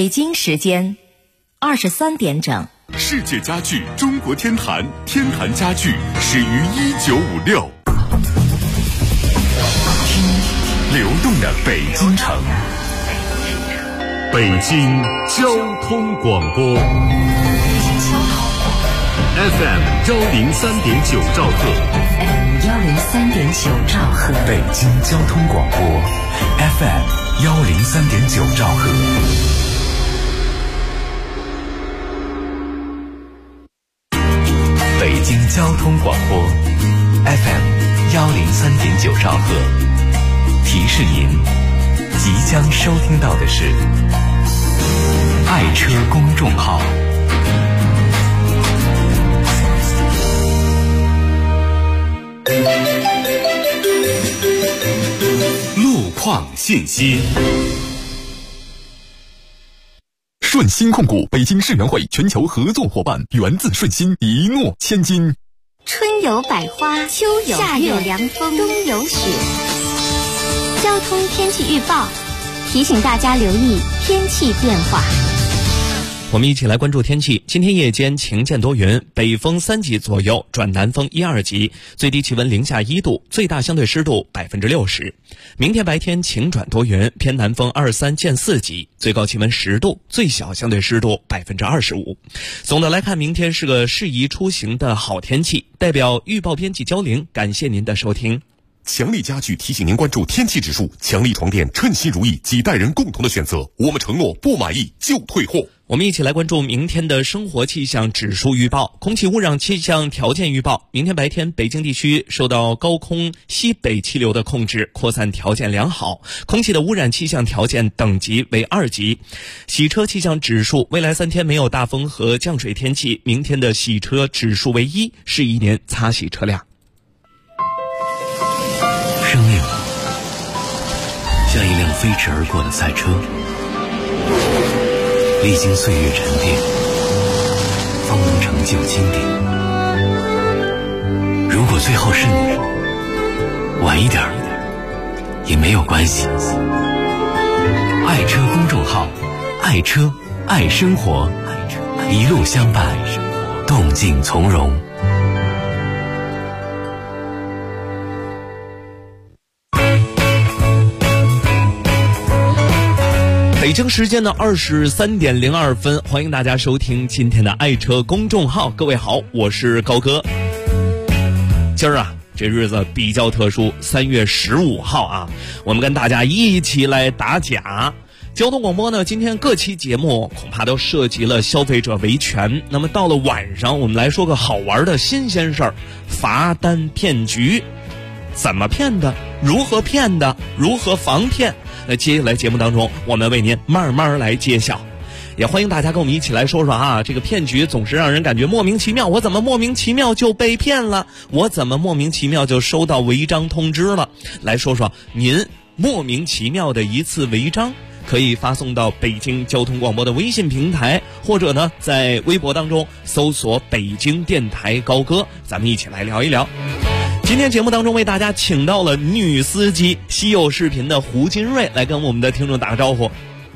京时间23点整。 世界家具中国天坛，天坛家具始于1956。听流动的北京城，北京交通广播 FM 103.9兆赫 103.9兆赫， 北京交通广播 FM 103.9兆赫。北京交通广播 FM 103.9兆赫，提示您即将收听到的是爱车公众号。路况信息。顺鑫控股北京世园会全球合作伙伴，源自顺鑫，一诺千金。 春有百花，秋有夏有凉风，冬有雪。交通天气预报提醒大家留意天气变化。 我们一起来关注天气。今天夜间晴间多云，北风3级左右转南风1、2级，最低气温零下1度，最大相对湿度60%。明天白天晴转多云，偏南风2、3见4级，最高气温10度，最小相对湿度25%。总的来看，明天是个适宜出行的好天气。代表预报编辑焦玲，感谢您的收听。 强力家具提醒您关注天气指数，强力床垫称心如意，几代人共同的选择。我们承诺不满意就退货。 我们一起来关注明天的生活气象指数预报。空气污染气象条件预报，明天白天北京地区受到高空西北气流的控制，扩散条件良好，空气的污染气象条件等级为2级。洗车气象指数，未来3天没有大风和降水天气，明天的洗车指数为1，适宜您擦洗车辆。 生命像一辆飞驰而过的赛车，历经岁月沉淀，方能成就经典。如果最后是你，晚一点也没有关系。爱车公众号，爱车爱生活，一路相伴，动静从容。 北京时间的23点02分，欢迎大家收听今天的爱车公众号。各位好，我是高哥。今儿啊，这日子比较特殊，3月15号啊，我们跟大家一起来打假。交通广播呢，今天各期节目恐怕都涉及了消费者维权。那么到了晚上，我们来说个好玩的新鲜事儿——罚单骗局。怎么骗的？如何骗的？如何防骗？那接下来节目当中，我们为您慢慢来揭晓。也欢迎大家跟我们一起来说说啊，这个骗局总是让人感觉莫名其妙，我怎么莫名其妙就被骗了？我怎么莫名其妙就收到违章通知了？来说说您莫名其妙的一次违章，可以发送到北京交通广播的微信平台，或者呢在微博当中搜索北京电台高歌，咱们一起来聊一聊。今天节目当中为大家请到了女司机，稀有视频的胡金瑞来跟我们的听众打个招呼。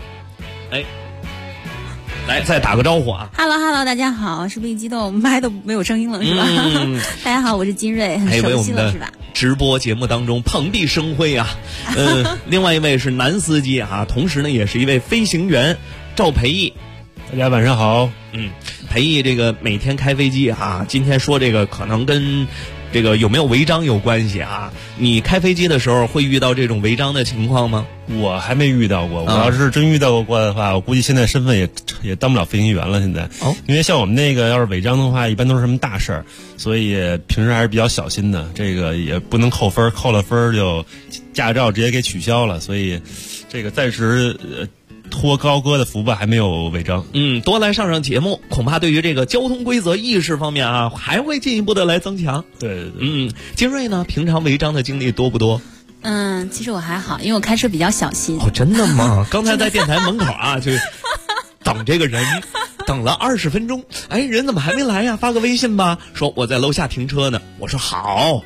来再打个招呼啊。 Hello， 大家好。是不是一激动麦都没有声音了是吧？大家好，我是金瑞，很熟悉了是吧？ 直播节目当中蓬荜生辉啊。另外一位是男司机啊，同时呢也是一位飞行员，赵培义。 大家晚上好。 培义这个每天开飞机啊，今天说这个可能跟这个有没有违章有关系啊？你开飞机的时候会遇到这种违章的情况吗？ 我还没遇到过。我要是真遇到过的话，我估计现在身份也当不了飞行员了。现在，因为像我们那个要是违章的话，一般都是什么大事儿，所以平时还是比较小心的。这个也不能扣分，扣了分就驾照直接给取消了。所以，这个暂时托高哥的福吧，还没有违章。 多来上节目，恐怕对于这个交通规则意识方面啊，还会进一步的来增强。 对。 金瑞呢，平常违章的经历多不多？ 其实我还好，因为我开车比较小心。 真的吗？刚才在电台门口啊，就等这个人，等了20分钟，人怎么还没来呀？发个微信吧，说我在楼下停车呢。我说好，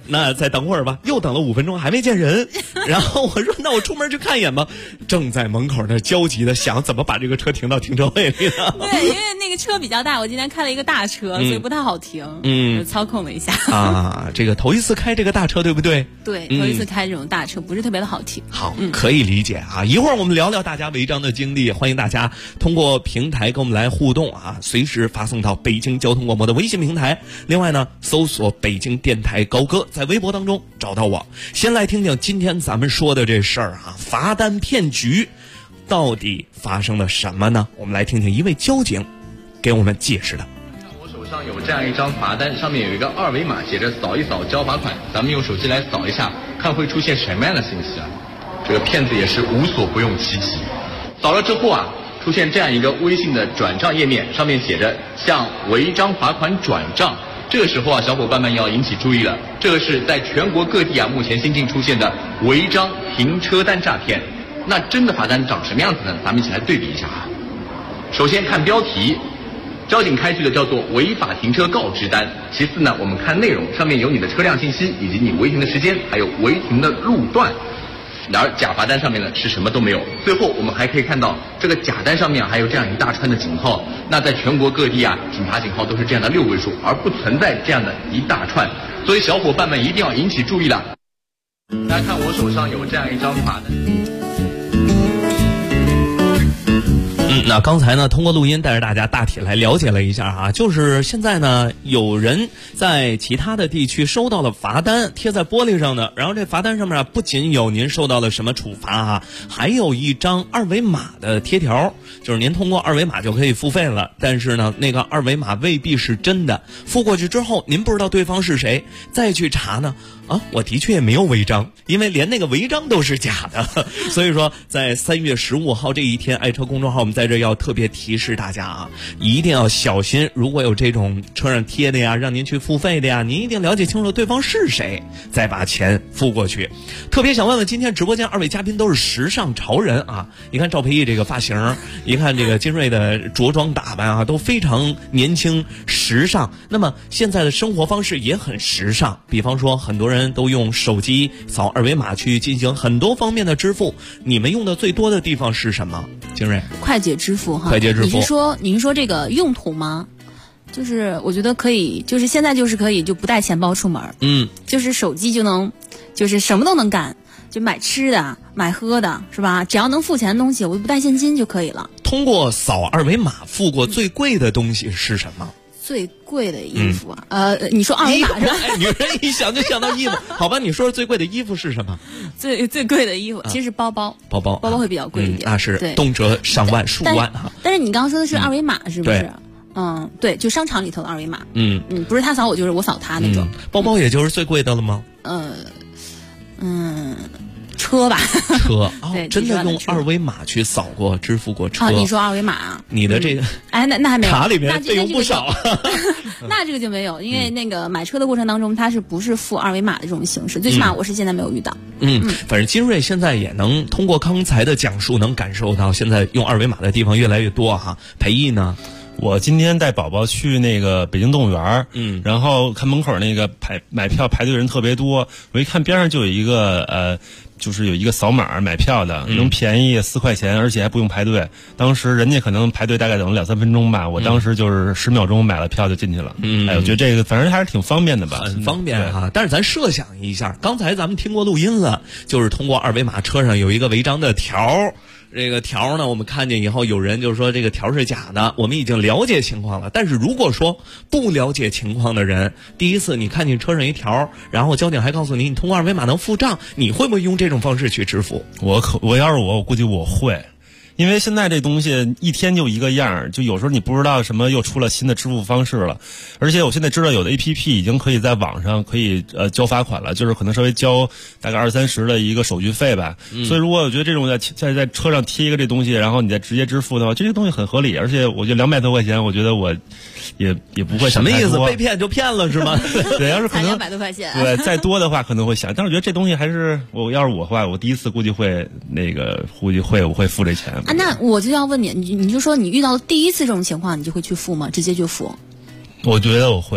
那再等会儿吧。又等了5分钟还没见人，然后我说那我出门去看一眼吧。正在门口那焦急的想怎么把这个车停到停车位里呢。 对，因为那个车比较大，我今天开了一个大车，所以不太好停。就操控了一下。 啊，这个头一次开这个大车对不对？ 对，头一次开这种大车不是特别的好停。 好，可以理解啊。一会儿我们聊聊大家违章的经历，欢迎大家通过平台跟我们来互动啊，随时发送到北京交通广播的微信平台。另外呢，搜索北京电台高歌，在微博当中找到我。先来听听今天咱们说的这事儿啊，罚单骗局到底发生了什么呢？我们来听听一位交警给我们解释的。 我手上有这样一张罚单，上面有一个2维码，写着扫一扫交罚款。咱们用手机来扫一下，看会出现什么样的信息啊？这个骗子也是无所不用其极。扫了之后啊，出现这样一个微信的转账页面，上面写着向违章罚款转账。这个时候啊，小伙伴们要引起注意了，这个是在全国各地啊目前新近出现的违章停车单诈骗。那真的罚单长什么样子呢？咱们一起来对比一下啊。首先看标题，交警开具的叫做违法停车告知单。其次呢，我们看内容，上面有你的车辆信息，以及你违停的时间，还有违停的路段。然而假罚单上面呢是什么都没有。最后我们还可以看到这个假单上面还有这样一大串的警号。那在全国各地啊，警察警号都是这样的6位数，而不存在这样的一大串。所以小伙伴们一定要引起注意了。大家看我手上有这样一张罚单。 那刚才呢，通过录音带着大家大体来了解了一下啊，就是现在呢，有人在其他的地区收到了罚单，贴在玻璃上的，然后这罚单上面啊，不仅有您受到了什么处罚啊，还有一张2维码的贴条，就是您通过2维码就可以付费了，但是呢，那个2维码未必是真的，付过去之后，您不知道对方是谁，再去查呢，啊，我的确也没有违章，因为连那个违章都是假的。所以说，在3月15号这一天，爱车公众号我们在这要特别提示大家啊，一定要小心，如果有这种车上贴的呀，让您去付费的呀，您一定了解清楚对方是谁，再把钱付过去。特别想问问，今天直播间2位嘉宾都是时尚潮人啊，你看赵培义这个发型，一看这个金瑞的着装打扮啊，都非常年轻时尚。那么现在的生活方式也很时尚，比方说很多人都用手机扫2维码去进行很多方面的支付，你们用的最多的地方是什么？金瑞， 快捷支付哈。 快捷支付。 你是说这个用途吗？就是我觉得可以，就是现在就是可以就不带钱包出门，就是手机就能，就是什么都能干，就买吃的、买喝的，是吧？只要能付钱的东西，我就不带现金就可以了。 通过扫2维码付过最贵的东西是什么？ 最贵的衣服啊？你说2维码是吧？ 女人一想就想到衣服，好吧？你说最贵的衣服是什么？ 最贵的衣服其实是包包会比较贵一点， 那是动辄上万数万哈。 但是你刚刚说的是2维码是不是？对，就商场里头的2维码。不是他扫我，就是我扫他那种。 包包也就是最贵的了吗？ 车吧， 车对，真的用2维码去扫过、支付过车。 啊，你说2维码啊？ 你的这个那还没有卡里面费用不少。 那这个就没有，因为那个买车的过程当中，它是不是付2维码的这种形式？最起码我是现在没有遇到。 反正金瑞现在也能通过刚才的讲述，能感受到现在用2维码的地方越来越多哈。培义呢？ 我今天带宝宝去那个北京动物园，然后看门口那个买票排队人特别多，我一看边上就有一个就是有一个扫码买票的，能便宜4块钱，而且还不用排队。当时人家可能排队大概等了2-3分钟吧，我当时就是10秒钟买了票就进去了。我觉得这个反正还是挺方便的吧， 很方便哈。但是咱设想一下，刚才咱们听过录音了，就是通过2维码车上有一个违章的条。这个条呢，我们看见以后有人就说这个条是假的，我们已经了解情况了。但是如果说不了解情况的人，第一次你看见车上一条，然后交警还告诉你通过2维码能付账，你会不会用这种方式去支付？ 我要是我估计我会。因为现在这东西一天就一个样，就有时候你不知道什么又出了新的支付方式了，而且我现在知道有的 APP 已经可以在网上可以交罚款了，就是可能稍微交大概20-30的一个手续费吧。所以如果我觉得这种在车上贴一个这东西，然后你再直接支付的话，这个东西很合理，而且我觉得200多块钱，我觉得我也不会想太多。 什么意思？被骗就骗了是吗？ 对，要是可能 200多块钱， 对，再多的话可能会想，但是我觉得这东西还是要是我的话，我第一次估计会我会付这钱。 那我就要问你，你就说你遇到第一次这种情况，你就会去付吗？直接就付？ 我觉得我会。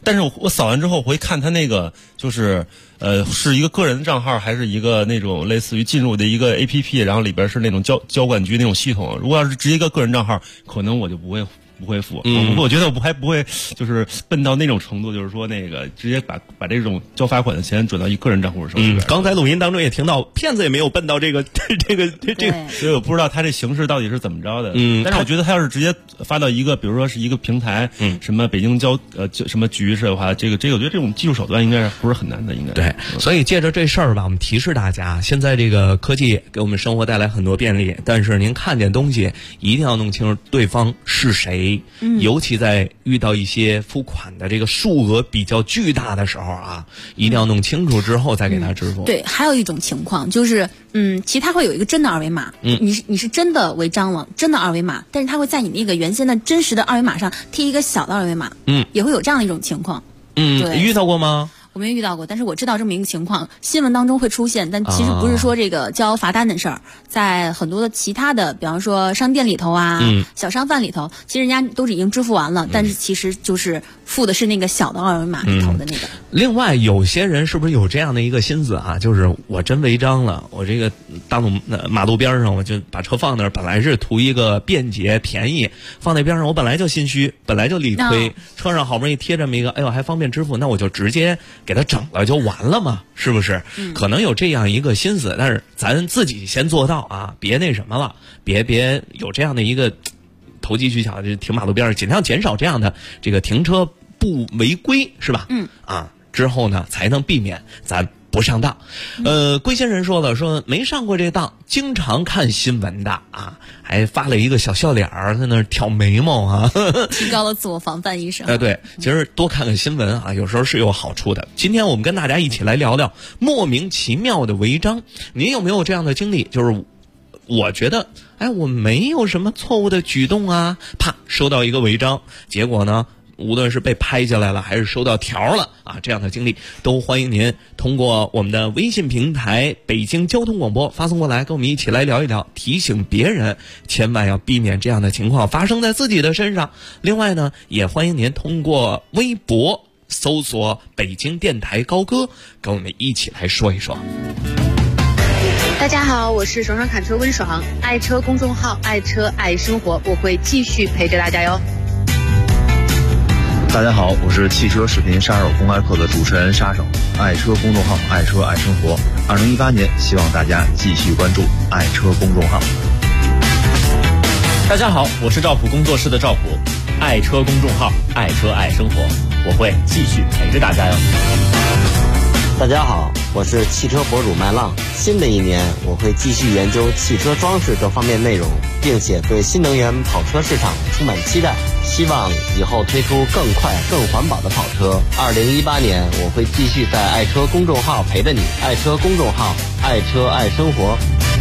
但是我扫完之后，我会看他那个就是是一个个人的账号，还是一个那种类似于进入的一个 APP， 然后里边是那种交管局那种系统。如果要是直接一个个人账号，可能我就不会付。我觉得我还不会就是笨到那种程度，就是说那个直接把这种交罚款的钱转到一个人账户手里边。 刚才录音当中也听到，骗子也没有笨到这个， 所以我不知道他这形式到底是怎么着的。但是我觉得他要是直接发到一个，比如说是一个平台，什么北京什么局势的话，这个我觉得这种技术手段应该是不是很难的，应该对。所以借着这事儿吧，我们提示大家，现在这个科技给我们生活带来很多便利，但是您看见东西一定要弄清楚对方是谁。尤其在遇到一些付款的这个数额比较巨大的时候啊，一定要弄清楚之后再给他支付。 对，还有一种情况就是，其实它会有一个真的二维码，你是真的违章了，真的二维码，但是它会在你那个原先的真实的二维码上贴一个小的二维码，也会有这样的一种情况。对， 遇到过吗？ 我没遇到过，但是我知道这么一个情况，新闻当中会出现，但其实不是说这个交罚单的事儿，在很多的其他的，比方说商店里头啊，小商贩里头，其实人家都是已经支付完了，但是其实就是付的是那个小的二维码里头的那个。 另外，有些人是不是有这样的一个心思啊？就是我真违章了，我这个马路边上我就把车放那儿，本来是图一个便捷便宜，放那边上我本来就心虚，本来就理亏，车上好不容易贴这么一个，哎呦还方便支付，那我就直接给他整了就完了嘛，是不是？可能有这样一个心思，但是咱自己先做到啊，别那什么了，别有这样的一个投机取巧，就停马路边上，尽量减少这样的这个停车不违规，是吧？之后呢才能避免咱不上当。龟先生说了，说没上过这当，经常看新闻的啊，还发了一个小笑脸儿在那儿挑眉毛啊， 提高了自我防范意识。 对，其实多看看新闻啊，有时候是有好处的。今天我们跟大家一起来聊聊莫名其妙的违章，您有没有这样的经历？就是我觉得，我没有什么错误的举动啊，啪，收到一个违章，结果呢，无论是被拍下来了，还是收到条了啊，这样的经历都欢迎您通过我们的微信平台北京交通广播发送过来，跟我们一起来聊一聊，提醒别人千万要避免这样的情况发生在自己的身上。另外呢，也欢迎您通过微博搜索北京电台高歌，跟我们一起来说一说。 大家好，我是爽爽侃车温爽，爱车公众号爱车爱生活，我会继续陪着大家哟。 大家好，我是汽车视频杀手公开课的主持人杀手，爱车公众号爱车爱生活。2018年，希望大家继续关注爱车公众号。 大家好，我是赵普工作室的赵普，爱车公众号爱车爱生活，我会继续陪着大家哟。 大家好，我是汽车博主麦浪。新的一年，我会继续研究汽车装饰这方面内容，并且对新能源跑车市场充满期待，希望以后推出更快、更环保的跑车。2018年，我会继续在爱车公众号陪着你，爱车公众号，爱车爱生活。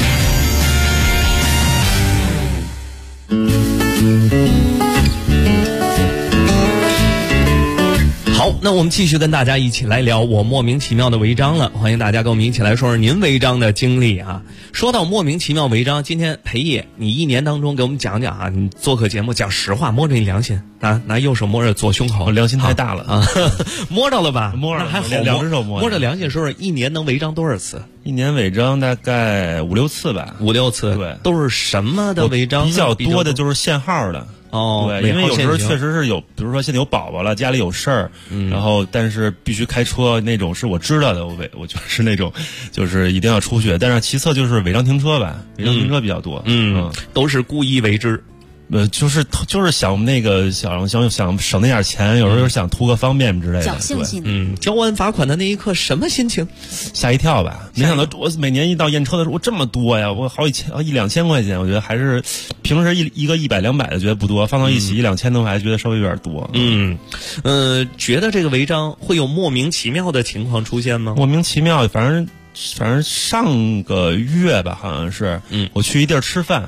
好，那我们继续跟大家一起来聊我莫名其妙的违章了。欢迎大家跟我们一起来说说您违章的经历啊。说到莫名其妙违章，今天裴爷，你一年当中给我们讲讲啊，你做客节目讲实话，摸着你良心啊，拿右手摸着左胸口， 良心太大了啊， 摸着了吧？ 摸着那还好， 两只手摸着良心，说说一年能违章多少次？ 一年违章大概5-6次吧 ，5-6次， 对， 都是什么的违章？ 比较多的就是限号的。对，因为有时候确实是有，比如说现在有宝宝了，家里有事儿，然后但是必须开车那种，是我知道的，我就是那种，就是一定要出去。但是其次就是违章停车吧，违章停车比较多， 都是故意为之。 就是想那个想省那点钱，有时候想图个方便之类的。 侥幸心。 交完罚款的那一刻，什么心情？ 吓一跳吧！没想到我每年一到验车的时候，我这么多呀！我好1-2千块钱，我觉得还是平时一个100-200的觉得不多，放到一起1-2千的话，还觉得稍微有点多。 觉得这个违章会有莫名其妙的情况出现吗？ 莫名其妙，反正上个月吧，好像是，我去一地儿吃饭。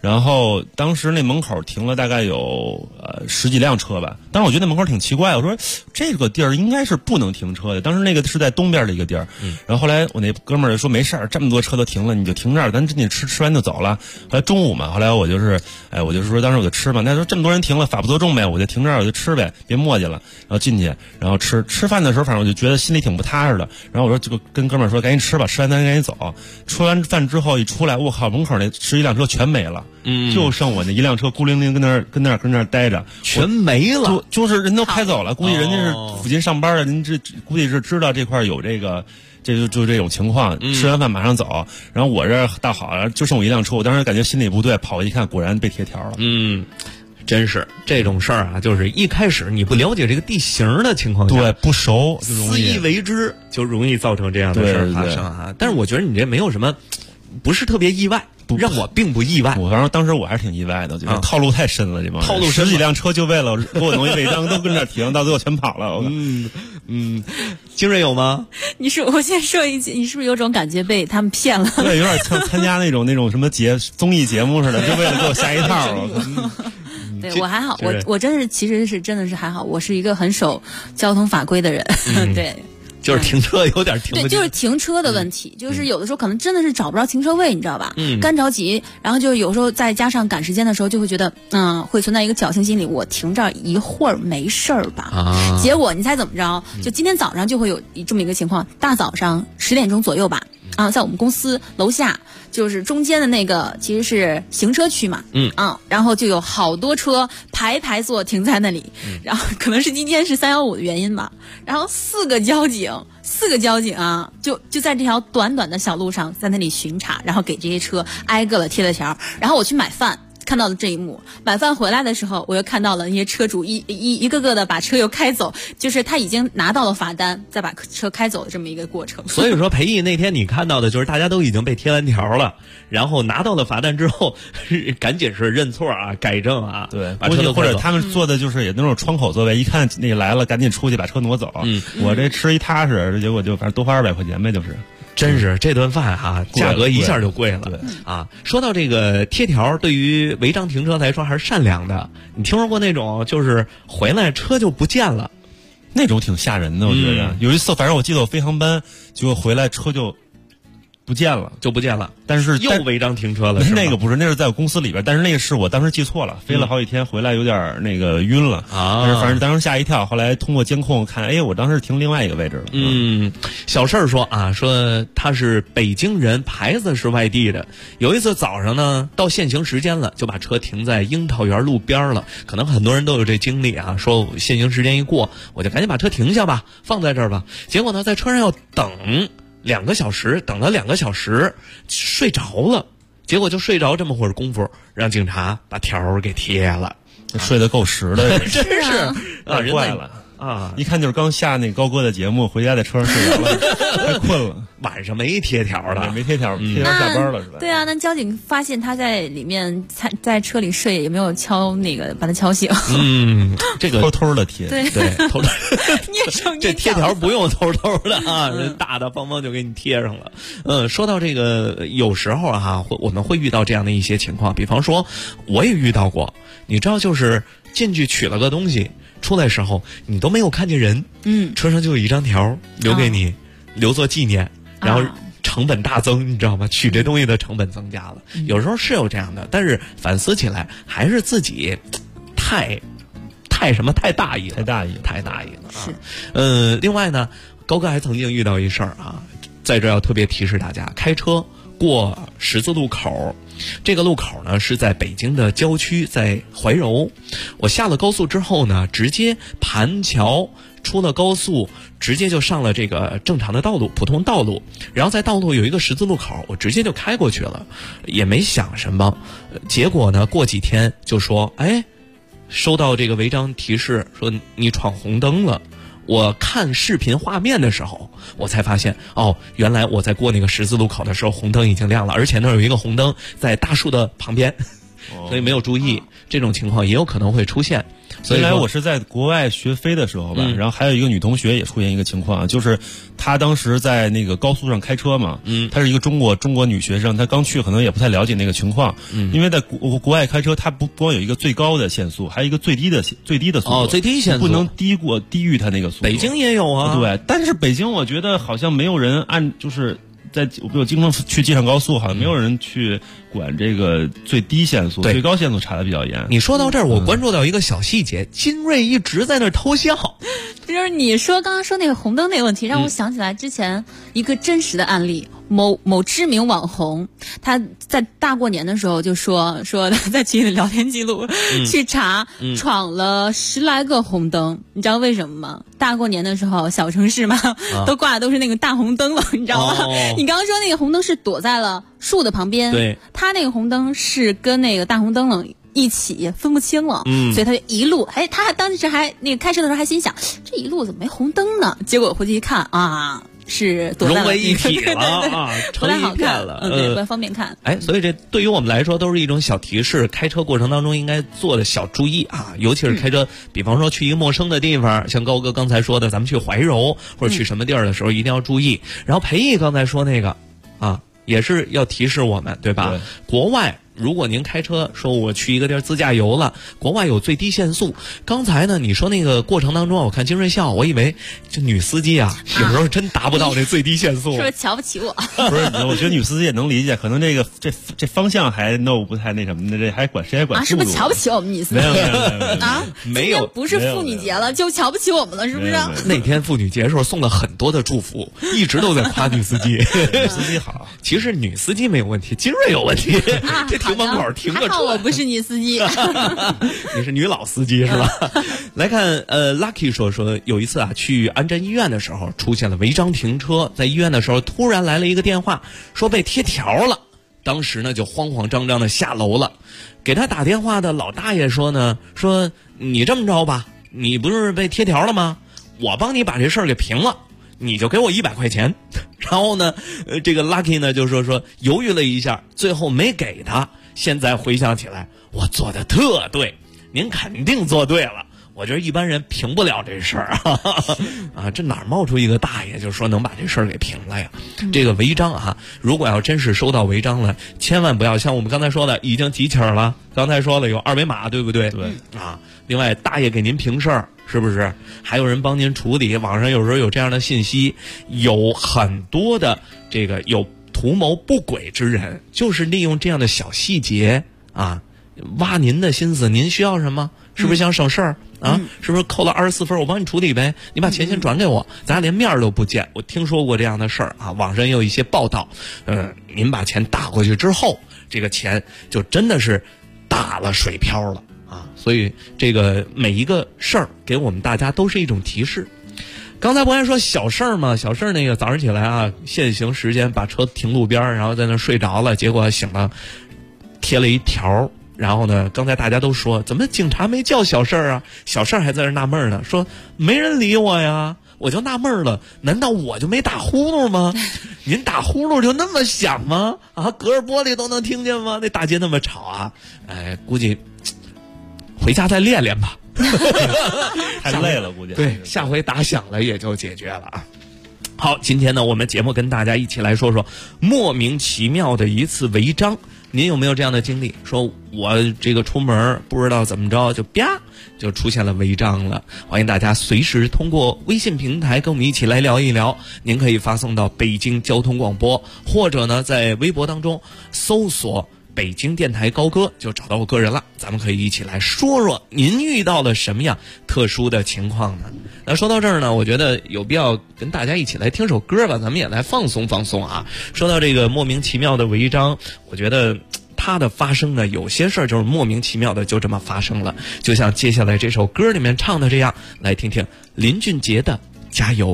然后当时那门口停了大概有10几辆车吧。当时我觉得那门口挺奇怪，我说这个地儿应该是不能停车的。当时那个是在东边的一个地儿，然后后来我那哥们儿就说没事儿，这么多车都停了，你就停这儿，咱进去吃完就走了。后来中午嘛，后来我就是说当时我就吃嘛，那说这么多人停了，法不责众呗，我就停这儿我就吃呗，别磨叽了。然后进去，然后吃饭的时候，反正我就觉得心里挺不踏实的。然后我说就跟哥们儿说赶紧吃吧，吃完咱赶紧走。吃完饭之后一出来，我靠，门口那11辆车全没了。就剩我那一辆车孤零零跟那儿待着， 全没了， 就是人都开走了，估计人家是附近上班的，人这估计是知道这块有这个，就这种情况，吃完饭马上走。然后我这倒好，就剩我一辆车，我当时感觉心里不对，跑过去一看，果然被贴条了。 真是这种事儿啊，就是一开始你不了解这个地形的情况下， 对，不熟， 肆意为之，就容易造成这样的事儿发生啊。但是我觉得你这没有什么，不是特别意外。让我并不意外， 反正当时我还是挺意外的，就是套路太深了，这帮套路深 ，10几辆车就为了给我弄一违章，都跟这停，到最后全跑了。 金瑞有吗？ 我先说一句，你是不是有种感觉被他们骗了？ 对，有点像参加那种什么综艺节目似的，就为了给我下一套。 对我还好，我真是其实是真的是还好，我是一个很守交通法规的人，对。 就是停车有点停不进， 对，就是停车的问题，就是有的时候可能真的是找不着停车位，你知道吧？干着急，然后就有时候再加上赶时间的时候，就会觉得，会存在一个侥幸心理，我停这儿一会儿没事儿吧？结果你猜怎么着？就今天早上就会有这么一个情况，大早上10点钟左右吧，在我们公司楼下。就是中间的那个其实是行车区嘛，然后就有好多车排坐停在那里，然后可能是今天是315的原因吧，然后4个交警啊，就在这条短短的小路上在那里巡查，然后给这些车挨个了贴了条，然后我去买饭。看到了这一幕，买饭回来的时候，我又看到了那些车主一个个的把车又开走，就是他已经拿到了罚单，再把车开走的这么一个过程。 所以说，裴毅那天你看到的就是大家都已经被贴完条了，然后拿到了罚单之后，赶紧是认错啊、改正啊， 对，把车或者他们做的就是也那种窗口座位，一看那个来了，赶紧出去把车挪走。我这吃一踏实，结果就反正多花200块钱呗，就是。 真是这顿饭哈，价格一下就贵了啊！说到这个贴条，对于违章停车来说还是善良的。你听说过那种就是回来车就不见了， 那种挺吓人的，我觉得。有一次，反正我记得我飞航班，结果回来车就不见了，但是又违章停车了。 那个不是，那是在我公司里边，但是那个是我当时记错了，飞了好几天，回来有点那个晕了啊。但是反正当时吓一跳，后来通过监控看，我当时停另外一个位置了。 小事儿说他是北京人，牌子是外地的。有一次早上呢，到限行时间了，就把车停在樱桃园路边了。可能很多人都有这经历啊，说限行时间一过，我就赶紧把车停下吧，放在这儿吧。结果呢，在车上要等2个小时，等了2个小时，睡着了，结果就睡着这么会儿功夫，让警察把条给贴了， 睡得够实的， 真是啊，怪了啊！一看就是刚下那高哥的节目，回家在车上睡着了，太困了。 晚上没贴条的， 没贴条，贴条下班了是吧？ 对啊，那交警发现他在里面在车里睡，也没有把他敲醒。 这个偷偷的贴， 对， 偷偷。这贴条不用偷偷的啊，人大大方方就给你贴上了。说到这个，有时候我们会遇到这样的一些情况，比方说，我也遇到过，你知道，就是进去取了个东西。出来时候你都没有看见人，车上就有一张条留给你，留作纪念，然后成本大增，你知道吗？取这东西的成本增加了，有时候是有这样的，但是反思起来还是自己太大意了。是，另外呢，高哥还曾经遇到一事儿啊，在这要特别提示大家，开车过十字路口。这个路口呢是在北京的郊区，在怀柔。我下了高速之后呢，直接盘桥，出了高速，直接就上了这个正常的道路，普通道路。然后在道路有一个十字路口，我直接就开过去了，也没想什么。结果呢，过几天就说，收到这个违章提示，说你闯红灯了。我看视频画面的时候，我才发现原来我在过那个十字路口的时候，红灯已经亮了，而且那儿有一个红灯在大树的旁边， 所以没有注意，这种情况也有可能会出现。所以原来我是在国外学飞的时候吧，然后还有一个女同学也出现一个情况，就是她当时在那个高速上开车嘛，她是一个中国女学生，她刚去可能也不太了解那个情况，因为在国外开车，她不光有一个最高的限速，还有一个最低的速度， 最低限速不能低于她那个速度。 北京也有啊， 对，但是北京我觉得好像没有人就是我经常去机场高速，好像没有人去管这个最低限速，最高限速查的比较严。 你说到这儿，我关注到一个小细节，金瑞一直在那儿偷笑。 就是你刚刚说那个红灯那个问题，让我想起来之前一个真实的案例。某知名网红，他在大过年的时候就说他在群里聊天记录去查，闯了10来个红灯，你知道为什么吗？大过年的时候，小城市嘛，都挂的都是那个大红灯了，你知道吗？你刚刚说那个红灯是躲在了树的旁边， 对， 他那个红灯是跟那个大红灯了一起分不清了，所以他就一路，他当时还那个开车的时候还心想，这一路怎么没红灯呢？结果回去一看啊。是融为一体了啊，成一片了， 对，不方便看。 所以这对于我们来说都是一种小提示，开车过程当中应该做的小注意啊，尤其是开车，比方说去一个陌生的地方，像高哥刚才说的，咱们去怀柔或者去什么地儿的时候一定要注意。然后裴毅刚才说那个啊，也是要提示我们，对吧？对，国外。如果您开车说我去一个地儿自驾游了，国外有最低限速。刚才呢，你说那个过程当中，我看金瑞笑，我以为这女司机啊，有时候真达不到那最低限速， 是不是瞧不起我？ 不是，我觉得女司机也能理解，可能这方向还不太那什么的，这还管谁还管？ 是不是瞧不起我们女司机？ 没有， 不是妇女节了，就瞧不起我们了，是不是？ 那天妇女节的时候送了很多的祝福，一直都在夸女司机， 女司机好。 其实女司机没有问题，金瑞有问题。这停门口停个车， 还好我不是女司机， 你是女老司机是吧？来看Lucky 说有一次啊，去安贞医院的时候出现了违章停车，在医院的时候突然来了一个电话，说被贴条了。当时呢就慌慌张张的下楼了，给他打电话的老大爷说你这么着吧，你不是被贴条了吗？我帮你把这事儿给平了，你就给我100块钱。然后呢，这个 Lucky 呢就说犹豫了一下，最后没给他。现在回想起来，我做的特对，您肯定做对了。我觉得一般人平不了这事儿啊，这哪冒出一个大爷就说能把这事儿给平了呀？这个违章啊，如果要真是收到违章了，千万不要像我们刚才说的，已经集齐了。刚才说了有2维码，对不对？ 对啊。另外，大爷给您平事儿，是不是？还有人帮您处理。网上有时候有这样的信息，有很多的这个有图谋不轨之人，就是利用这样的小细节啊，挖您的心思。您需要什么？是不是想省事儿啊？是不是扣了24分，我帮你处理呗？你把钱先转给我，咱俩连面都不见。我听说过这样的事儿啊，网上也有一些报道。您把钱打过去之后，这个钱就真的是打了水漂了啊！所以这个每一个事儿给我们大家都是一种提示。刚才不还说小事儿吗？小事儿那个早上起来啊，限行时间把车停路边，然后在那睡着了，结果醒了，贴了一条。然后呢，刚才大家都说怎么警察没叫小事儿啊？小事儿还在这纳闷呢，说没人理我呀，我就纳闷了，难道我就没打呼噜吗？您打呼噜就那么响吗？啊，隔着玻璃都能听见吗？那大街那么吵啊！估计回家再练练吧。 太累了，估计。 对，下回打响了也就解决了啊。好，今天呢，我们节目跟大家一起来说说莫名其妙的一次违章。您有没有这样的经历？说我这个出门不知道怎么着就啪就出现了违章了。欢迎大家随时通过微信平台跟我们一起来聊一聊。您可以发送到北京交通广播，或者呢在微博当中搜索北京电台高歌就找到我个人了。咱们可以一起来说说您遇到了什么样特殊的情况呢？那说到这儿呢，我觉得有必要跟大家一起来听首歌吧，咱们也来放松放松啊。说到这个莫名其妙的违章，我觉得它的发生呢，有些事儿就是莫名其妙的就这么发生了，就像接下来这首歌里面唱的这样，来听听林俊杰的加油。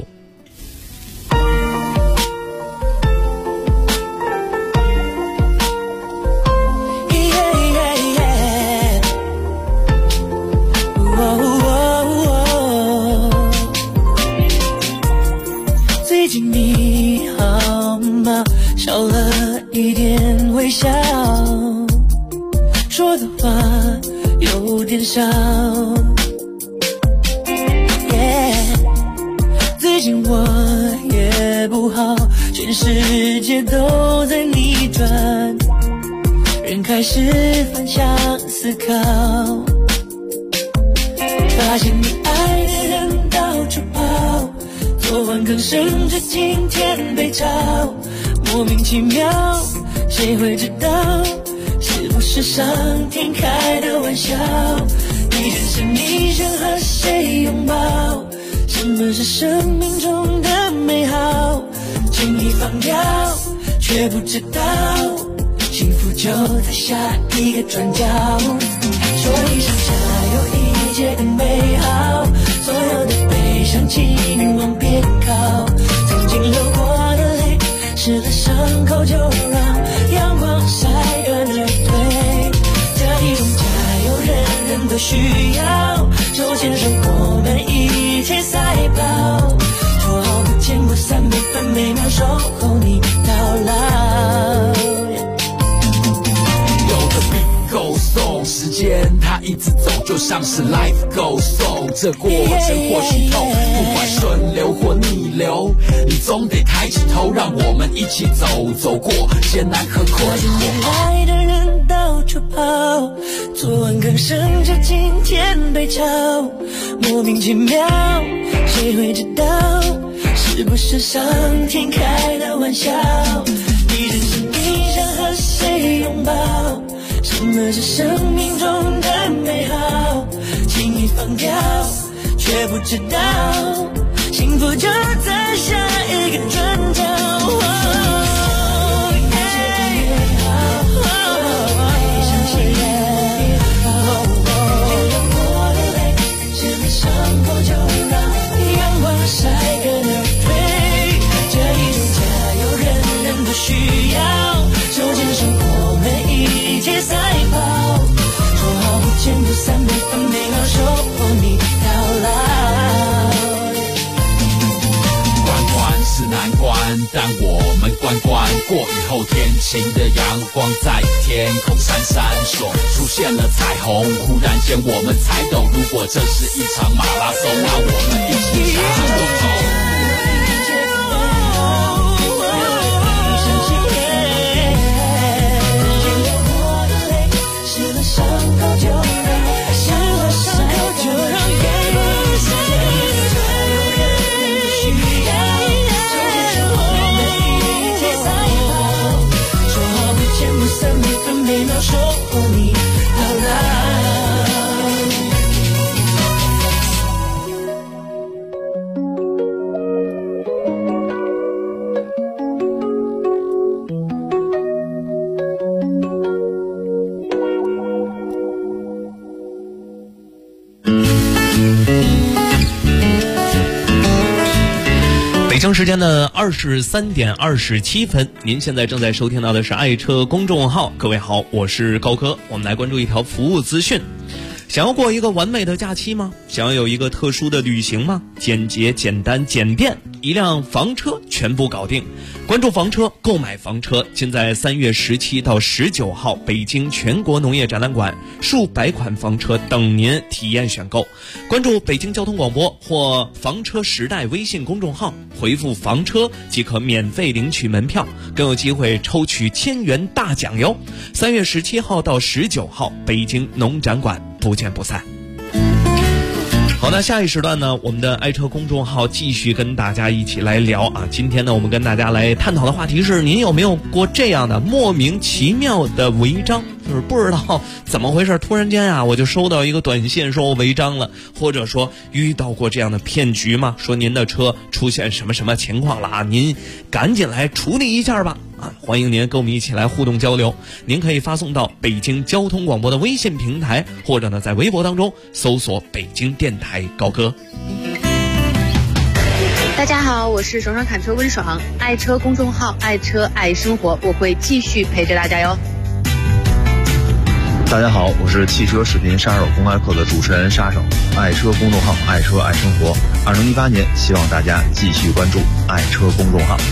最近你好吗？少了一点微笑，说的少。最近我也不好，全世界都在逆转，人开始反向思考，发现你爱的人到处跑，昨晚更甚至今天被炒，莫名其妙，谁会知道是不是上天开的玩笑？你人生你想和谁拥抱？什么是生命中的美好？轻易放掉，却不知道幸福就在下一个转角。说一声加油，一切更美好，所有的悲伤请往边靠。曾经流过的泪，湿了伤口就让阳光晒干了腿。这一种加油，人人都需要。手牵手，我们一起赛跑，说好不见不散，每分每秒守候你到老。 有个 beat goes on， 时间它一直走，就像是 life goes on。这过程或许痛，不管顺流或逆流，你总得抬起头，让我们一起走，走过艰难和困惑。 爱的人到处跑，昨晚更甚至今天被炒，莫名其妙，谁会知道是不是上天开的玩笑？你人生你想和谁拥抱？什么是生命中的美好？轻易放掉，却不知道幸福就在下一个转角。晒干了腿，这一种加油，人人都需要。手牵手，我们一起赛跑，说好不见不散，每分每秒守候你到老。 关关是难关，但我们关关过雨后，天晴的阳光在天空闪闪烁，出现了彩虹。忽然间我们才懂，如果这是一场马拉松，那我们一起长跑。伤口就让，伤口就让给我下一个加油，人人都需要。手牵手，我们一起赛跑，说好不见不散，每分每秒守候你到老。 北京时间的23点27分，您现在正在收听到的是爱车公众号。各位好，我是高科，我们来关注一条服务资讯。想要过一个完美的假期吗？想要有一个特殊的旅行吗？简洁、简单、简便，一辆房车全部搞定。关注房车，购买房车，尽在3月17到19号北京全国农业展览馆，数百款房车等您体验选购。关注北京交通广播或房车时代微信公众号，回复房车即可免费领取门票，更有机会抽取1000元大奖哟。3月17号到19号北京农展馆，不见不散。好，那下一时段呢，我们的爱车公众号继续跟大家一起来聊啊。今天呢，我们跟大家来探讨的话题是：您有没有过这样的莫名其妙的违章？就是不知道怎么回事，突然间啊，我就收到一个短信说我违章了，或者说遇到过这样的骗局吗？说您的车出现什么什么情况了啊，您赶紧来处理一下吧。啊，欢迎您跟我们一起来互动交流。您可以发送到北京交通广播的微信平台，或者呢在微博当中搜索北京电台高歌。 大家好，我是爽爽侃车温爽，爱车公众号爱车爱生活，我会继续陪着大家哟。 大家好，我是汽车视频杀手公开课的主持人杀手，爱车公众号爱车爱生活。2018年，希望大家继续关注爱车公众号。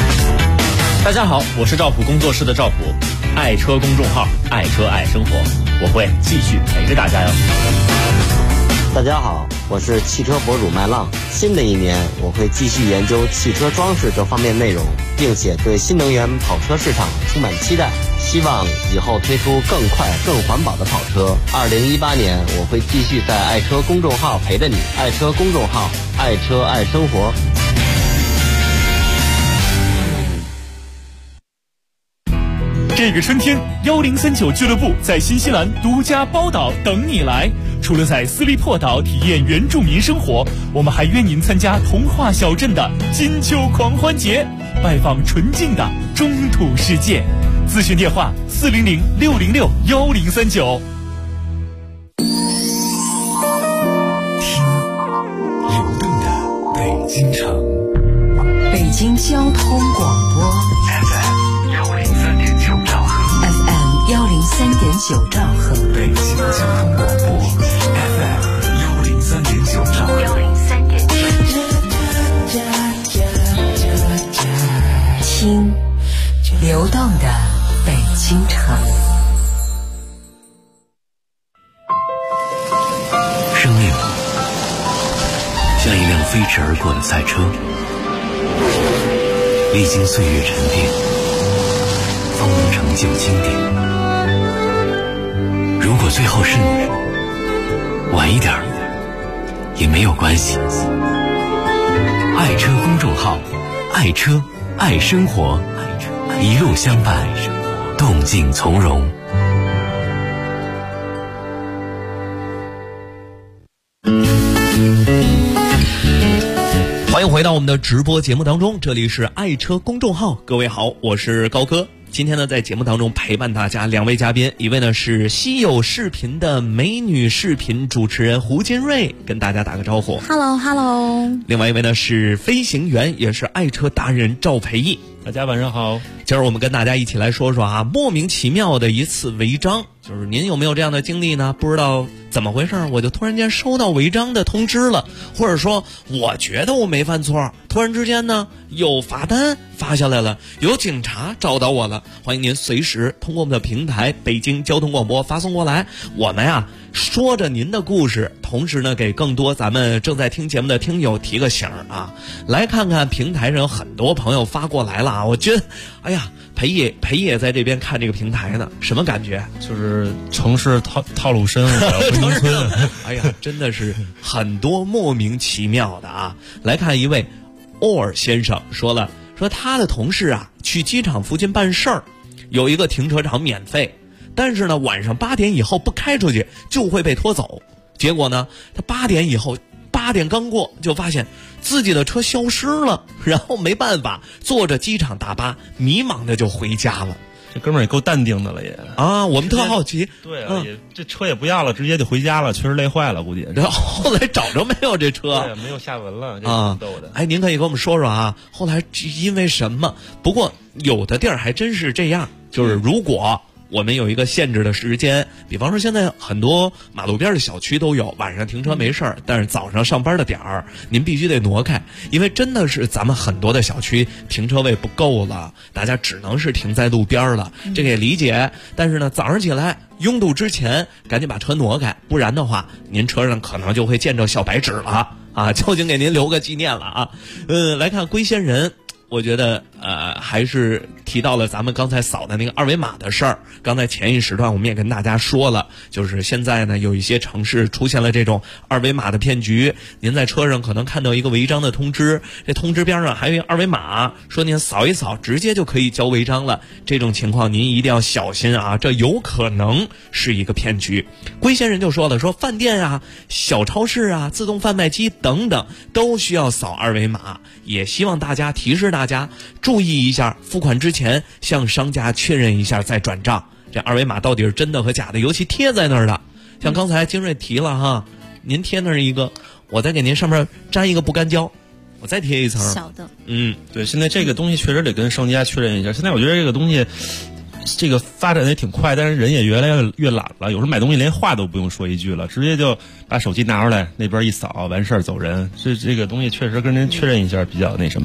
大家好，我是赵普工作室的赵普，爱车公众号爱车爱生活， 我会继续陪着大家哟。 大家好，我是汽车博主麦浪。新的一年，我会继续研究汽车装饰这方面内容，并且对新能源跑车市场充满期待，希望以后推出更快、更环保的跑车。2018年，我会继续在爱车公众号陪着你。爱车公众号，爱车爱生活。 这个春天，1039俱乐部在新西兰独家包岛等你来。除了在斯利珀岛体验原住民生活，我们还约您参加童话小镇的金秋狂欢节，拜访纯净的中土世界。咨询电话400-606-1039。 听流动的北京城， 北京交通广播 FM103.9兆赫 ，FM103.9兆赫， 北京交通广播 FM103.9兆赫听流动的北京城。 生命像一辆飞驰而过的赛车，历经岁月沉淀，方能成就经典。如果最后是你，晚一点也没有关系。爱车公众号，爱车爱生活，一路相伴，动静从容。 欢迎回到我们的直播节目当中，这里是爱车公众号，各位好，我是高哥。今天呢，在节目当中陪伴大家两位嘉宾，一位呢是稀有视频的美女视频主持人胡金瑞，跟大家打个招呼。 Hello。 另外一位呢是飞行员，也是爱车达人赵培义。 大家晚上好。 今儿我们跟大家一起来说说莫名其妙的一次违章，就是您有没有这样的经历呢？不知道怎么回事，我就突然间收到违章的通知了，或者说我觉得我没犯错，突然之间呢有罚单发下来了，有警察找到我了。欢迎您随时通过我们的平台北京交通广播发送过来，我们说着您的故事，同时呢给更多咱们正在听节目的听友提个醒来看看平台上有很多朋友发过来了我觉得裴爷在这边看这个平台呢，什么感觉？ 就是城市套路深，农村真的是很多莫名其妙的来看一位欧尔先生说他的同事去机场附近办事儿，有一个停车场免费，但是呢晚上8点以后不开出去就会被拖走。结果呢他8点刚过就发现自己的车消失了，然后没办法坐着机场大巴迷茫的就回家了。 这哥们儿也够淡定的了也我们特好奇。 对这车也不要了，直接就回家了，确实累坏了估计。 然后后来找着没有这车？ 对，没有下文了逗的。 您可以跟我们说说后来因为什么？不过有的地儿还真是这样，就是如果我们有一个限制的时间，比方说现在很多马路边的小区都有晚上停车没事儿，但是早上上班的点儿您必须得挪开，因为真的是咱们很多的小区停车位不够了，大家只能是停在路边了，这个也理解。但是呢早上起来拥堵之前赶紧把车挪开，不然的话您车上可能就会见着小白纸了交警给您留个纪念了来看龟仙人，我觉得还是提到了咱们刚才扫的那个二维码的事儿。刚才前一时段我们也跟大家说了，就是现在呢有一些城市出现了这种二维码的骗局，您在车上可能看到一个违章的通知，这通知边上还有一个二维码，说您扫一扫直接就可以交违章了，这种情况您一定要小心这有可能是一个骗局。龟仙人就说了，说饭店小超市自动贩卖机等等都需要扫二维码，也希望大家提示大家注意一下，付款之前向商家确认一下再转账，这二维码到底是真的和假的，尤其贴在那儿的，像刚才金瑞提了您贴那儿一个，我再给您上面粘一个不干胶，我再贴一层小的。 对，现在这个东西确实得跟商家确认一下。现在我觉得这个东西这个发展也挺快，但是人也越来越懒了，有时候买东西连话都不用说一句了，直接就把手机拿出来那边一扫完事儿走人。这个东西确实跟人确认一下比较那什么。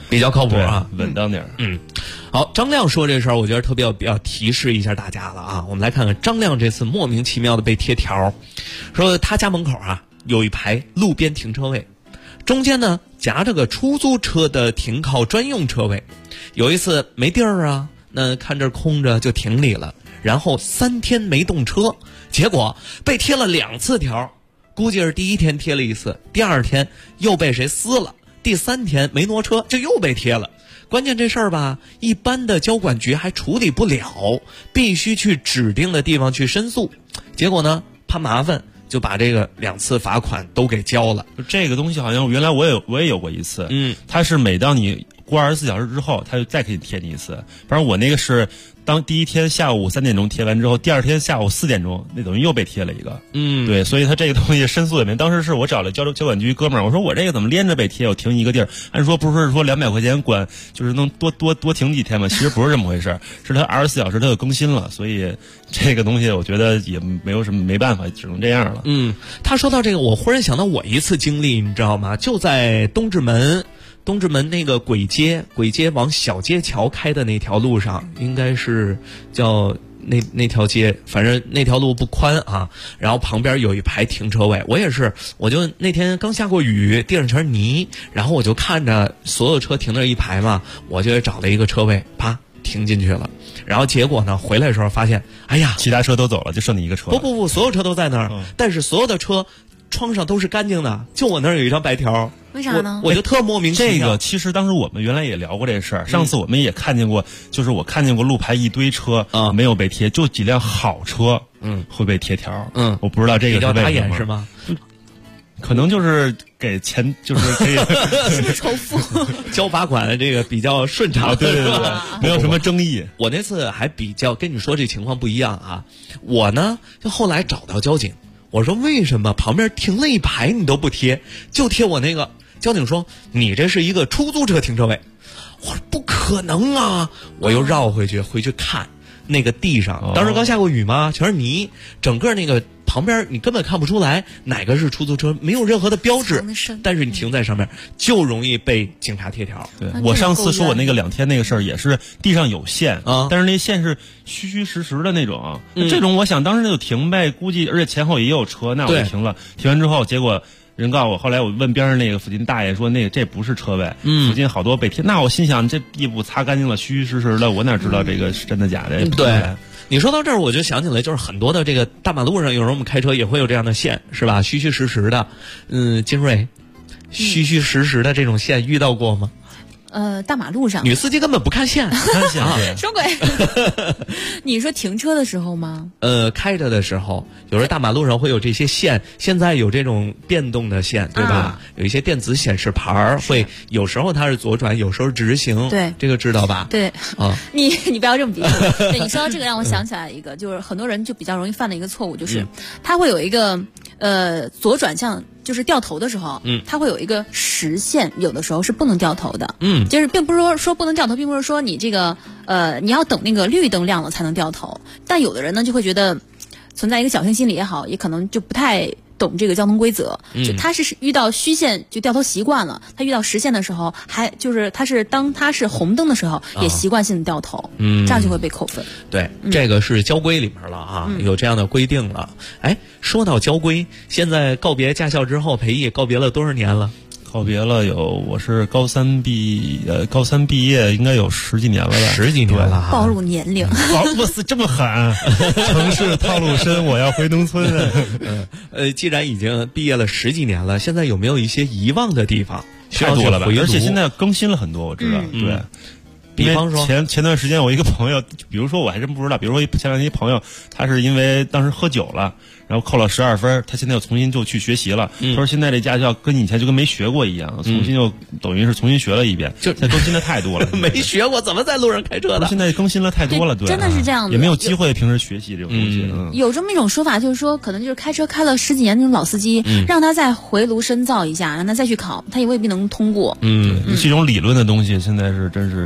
比较靠谱啊， 稳当点。 好，张亮说这事儿，我觉得特别要提示一下大家了啊。我们来看看张亮这次莫名其妙的被贴条，说他家门口啊有一排路边停车位，中间呢夹着个出租车的停靠专用车位。有一次没地儿啊，那看这空着就停里了，然后3天没动车，结果被贴了2次条，估计是第1天贴了1次，第2天又被谁撕了，第3天没挪车就又被贴了。关键这事儿吧，一般的交管局还处理不了，必须去指定的地方去申诉。结果呢，怕麻烦，就把这个2次罚款都给交了。 这个东西好像原来我也有过一次，它是每当你过24小时之后，它就再给你贴你一次。反正我那个是当第1天下午3点钟贴完之后，第2天下午4点钟，那等于又被贴了一个。对，所以他这个东西申诉也没。当时是我找了交管局哥们儿，我说我这个怎么连着被贴？我停一个地儿，按说不是说200块钱管，就是能多停几天吗？其实不是这么回事，是他24小时他就更新了，所以这个东西我觉得也没有什么没办法，只能这样了。 他说到这个，我忽然想到我一次经历，你知道吗？就在东直门那个簋街往小街桥开的那条路上，应该是叫那条街，反正那条路不宽啊，然后旁边有一排停车位。我就那天刚下过雨，地上全是泥，然后我就看着所有车停那一排嘛，我就找了一个车位，啪停进去了。然后结果呢，回来的时候发现，哎呀， 其他车都走了，就剩你一个车。 不，所有车都在那儿，但是所有的车窗上都是干净的，就我那儿有一张白条。 为啥呢？ 我就特莫名其妙。 这个其实当时我们原来也聊过这事儿，上次我们也看见过，就是我看见过路牌一堆车没有被贴，就几辆好车会被贴条。我不知道这个是为什么。比较打眼是吗？ 可能就是给钱，就是可以是不是仇富？ 交罚款的这个比较顺畅， 对，没有什么争议。 我那次还比较跟你说这情况不一样啊，我呢就后来找到交警，我说为什么旁边停了一排你都不贴，就贴我那个？交警说你这是一个出租车停车位。我说不可能啊，我又绕回去看那个地上，当时刚下过雨嘛，全是泥，整个那个旁边你根本看不出来哪个是出租车，没有任何的标志，但是你停在上面就容易被警察贴条。 对，我上次说我那个2天那个事儿也是地上有线但是那线是虚实的那种这种我想当时就停呗，估计而且前后也有车，那我就停了。停完之后结果人告诉我，后来我问边上那个附近大爷说，那个这不是车位，附近好多被贴。那我心想，这地不擦干净了，虚实的，我哪知道这个是真的假的？ 对，你说到这儿，我就想起来，就是很多的这个大马路上，有时候我们开车也会有这样的线，是吧？虚实的。金瑞，虚实的这种线遇到过吗？ 大马路上， 女司机根本不看线， 什么鬼？你说停车的时候吗？ 开着的时候，有时候大马路上会有这些线，现在有这种变动的线，对吧？有一些电子显示牌会，有时候它是左转，有时候直行。 对， 这个知道吧？ 对你不要这么比喻。对，你说到这个，让我想起来一个，就是很多人就比较容易犯的一个错误，就是他会有一个左转向。就是掉头的时候，它会有一个实线，有的时候是不能掉头的。就是并不是说不能掉头，并不是说你这个你要等那个绿灯亮了才能掉头。但有的人呢就会觉得存在一个侥幸心理也好，也可能就不太懂这个交通规则，就他是遇到虚线就掉头习惯了，他遇到实线的时候还就是当他是红灯的时候也习惯性的掉头，这样就会被扣分。 对，这个是交规里面了啊，有这样的规定了。哎，说到交规，现在告别驾校之后，裴毅告别了多少年了？ 告别了我是高三毕业应该有10几年了吧 ，10几年了， 暴露年龄。 哇塞，这么狠！城市套路深，我要回农村。 既然已经毕业了10几年了，现在有没有一些遗忘的地方？ 太多了吧，而且现在更新了很多，我知道。对。 比方说前段时间我一个朋友，比如说我还真不知道，比如说前两天一朋友，他是因为当时喝酒了，然后扣了12分，他现在又重新就去学习了。他说现在这驾校跟以前就跟没学过一样，重新又等于是重新学了一遍，就更新的太多了。 没学过怎么在路上开车的？ 现在更新了太多了，对， 真的是这样的， 也没有机会平时学习这种东西。 有这么一种说法，就是说可能就是开车开了10几年那种老司机，让他再回炉深造一下，让他再去考，他也未必能通过。 这种理论的东西现在是真是差好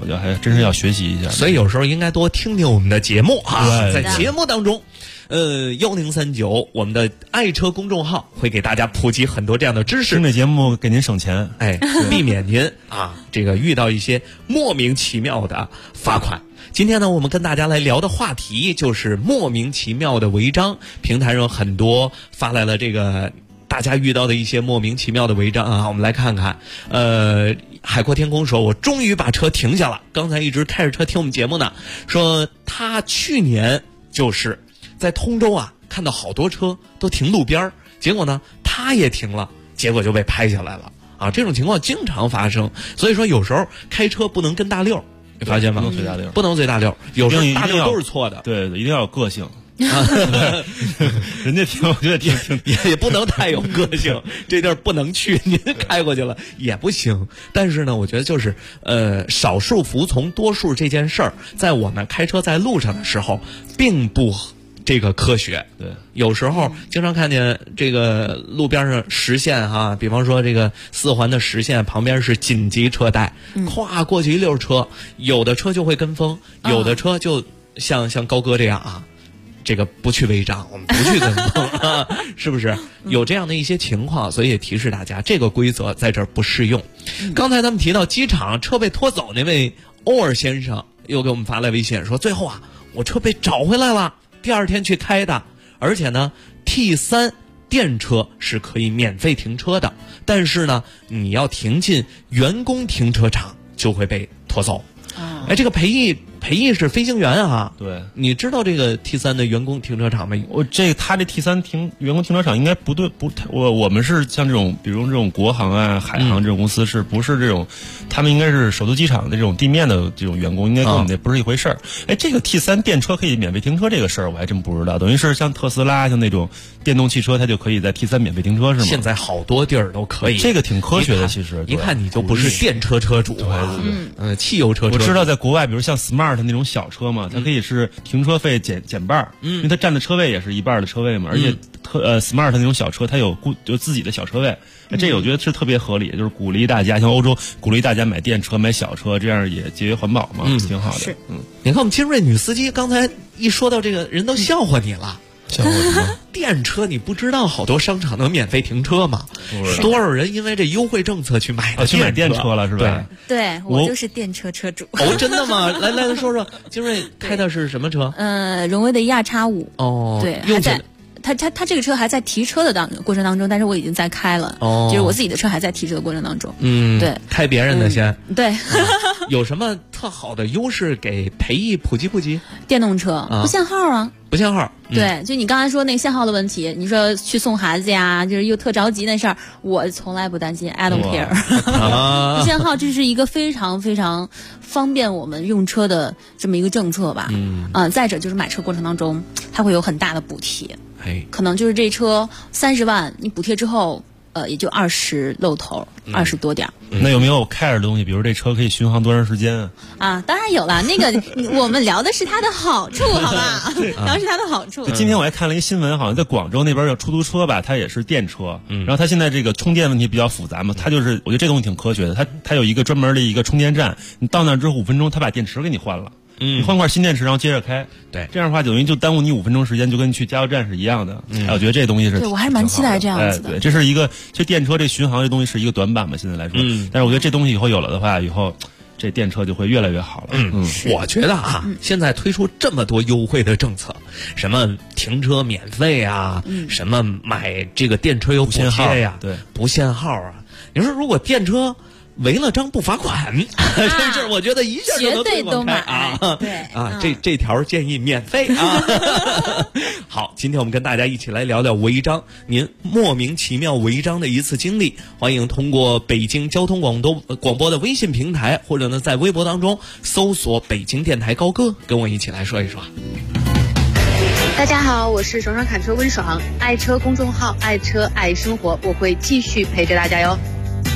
我觉得还真是要学习一下。 所以有时候应该多听听我们的节目啊， 对在节目当中。1039我们的爱车公众号会给大家普及很多这样的知识， 听这节目给您省钱， 避免您这个遇到一些莫名其妙的罚款。今天呢，我们跟大家来聊的话题就是莫名其妙的违章。平台上很多发来了这个大家遇到的一些莫名其妙的违章啊，我们来看看。海阔天空说，我终于把车停下了，刚才一直开着车听我们节目呢，说他去年就是在通州看到好多车都停路边，结果呢他也停了，结果就被拍下来了啊！这种情况经常发生，所以说有时候开车不能跟大溜，你发现吗？ 不能随大溜， 不能随大溜，有时候大溜都是错的。 对，一定要有个性。人家停，我觉得停也不能太有个性，这地儿不能去，您开过去了也不行。但是呢，我觉得就是少数服从多数这件事儿，在我们开车在路上的时候，并不这个科学。 对， 有时候经常看见这个路边上实线比方说这个4环的实线旁边是紧急车带，咵过去一溜车，有的车就会跟风，有的车就像高哥这样这个不去违章，我们不去跟风是不是有这样的一些情况？所以也提示大家，这个规则在这儿不适用。刚才咱们提到机场车被拖走那位欧尔先生又给我们发来微信说，最后我车被找回来了，第二天去开的，而且呢 T3 电车是可以免费停车的，但是呢你要停进员工停车场就会被拖走。这个裴毅是飞行员对， 你知道这个 T3 的员工停车场吗？ 他这 T3 员工停车场应该不对，我们是像这种，比如这种国航海航这种公司，是不是这种？他们应该是首都机场的这种地面的这种员工，应该跟我们那不是一回事儿。这个 T3 电车可以免费停车这个事儿，我还真不知道。等于是像特斯拉像那种电动汽车，它就可以在 T3 免费停车是吗？ 现在好多地儿都可以， 这个挺科学的。其实一看你就不是电车车主汽油车主。 我知道在国外，比如像 Smart 那种小车嘛，它可以是停车费减半，因为它占的车位也是一半的车位嘛，而且Smart 那种小车它有就自己的小车位，这个我觉得是特别合理，就是鼓励大家，像欧洲鼓励大家买电车买小车，这样也节约环保嘛，挺好的。 是， 你看我们精锐女司机刚才一说到这个，人都笑话你了。 笑话什么？ 电车你不知道好多商场能免费停车吗？多少人因为这优惠政策去买的去买电车了是吧？ 对，我就是电车车主。 真的吗？来说说，精锐开的是什么车？ 荣威的ER-5。 对， 还在。他这个车还在提车的过程当中，但是我已经在开了，就是我自己的车还在提车的过程当中。对， 开别人的先。 对， 有什么特好的优势给裴毅普及？ 电动车不限号不限号。 对，就你刚才说那个限号的问题，你说去送孩子呀，就是又特着急那事儿，我从来不担心 ，I don't care。不限号这是一个非常非常方便我们用车的这么一个政策吧。再者就是买车过程当中，它会有很大的补贴。可能就是这车30万，你补贴之后，也就20露头，20多点。 那有没有 care 的东西？比如这车可以巡航多长时间当然有了。那个我们聊的是它的好处，好吧？聊的是它的好处。 今天我还看了一新闻，好像在广州那边有出租车吧，它也是电车，然后它现在这个充电问题比较复杂嘛，它就是我觉得这东西挺科学的，它有一个专门的一个充电站，你到那之后5分钟，它把电池给你换了。你换块新电池，然后接着开， 对， 这样的话等于就耽误你5分钟时间，就跟去加油站是一样的。我觉得这东西是， 对我还是蛮期待这样子的。 对，这是一个，这电车这巡航这东西是一个短板嘛，现在来说。但是我觉得这东西以后有了的话，以后这电车就会越来越好了。 我觉得现在推出这么多优惠的政策，什么停车免费啊，什么买这个电车有补贴呀， 对， 不限号啊。你说如果电车违了章不罚款，这事儿我觉得一下就能绝对都买这条建议免费好，今天我们跟大家一起来聊聊违章，您莫名其妙违章的一次经历，欢迎通过北京交通广播的微信平台，或者呢在微博当中搜索北京电台高歌，跟我一起来说一说。 大家好，我是爽爽侃车温爽，爱车公众号爱车爱生活，我会继续陪着大家哟。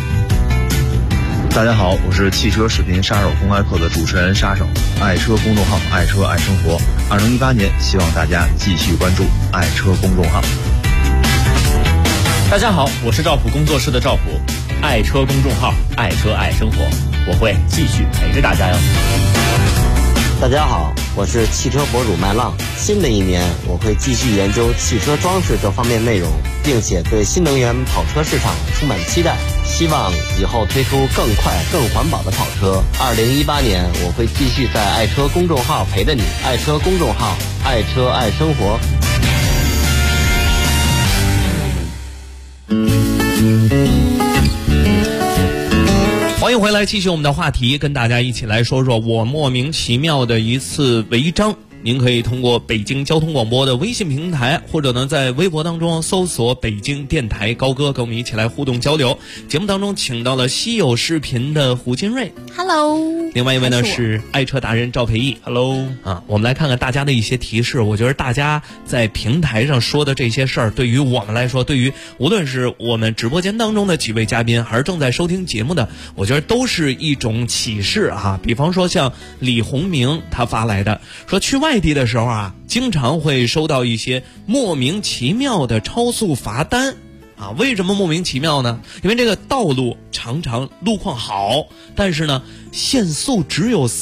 大家好，我是汽车视频杀手公开课的主持人杀手，爱车公众号爱车爱生活。2018年，希望大家继续关注爱车公众号。 大家好，我是赵普工作室的赵普，爱车公众号爱车爱生活， 我会继续陪着大家哟。 大家好，我是汽车博主麦浪。新的一年，我会继续研究汽车装饰这方面内容，并且对新能源跑车市场充满期待。希望以后推出更快、更环保的跑车。2018年，我会继续在爱车公众号陪着你。爱车公众号，爱车爱生活。 欢迎回来，继续我们的话题，跟大家一起来说说我莫名其妙的一次违章。您可以通过北京交通广播的微信平台，或者呢在微博当中搜索北京电台高歌，跟我们一起来互动交流。节目当中请到了稀有视频的胡金瑞 ，Hello。 另外一位呢是爱车达人赵培义 ，Hello。 我们来看看大家的一些提示。我觉得大家在平台上说的这些事儿，对于我们来说，对于无论是我们直播间当中的几位嘉宾，还是正在收听节目的，我觉得都是一种启示啊。比方说像李洪明他发来的，说去外地的时候啊，经常会收到一些莫名其妙的超速罚单啊。为什么莫名其妙呢？因为这个道路常常路况好，但是呢限速只有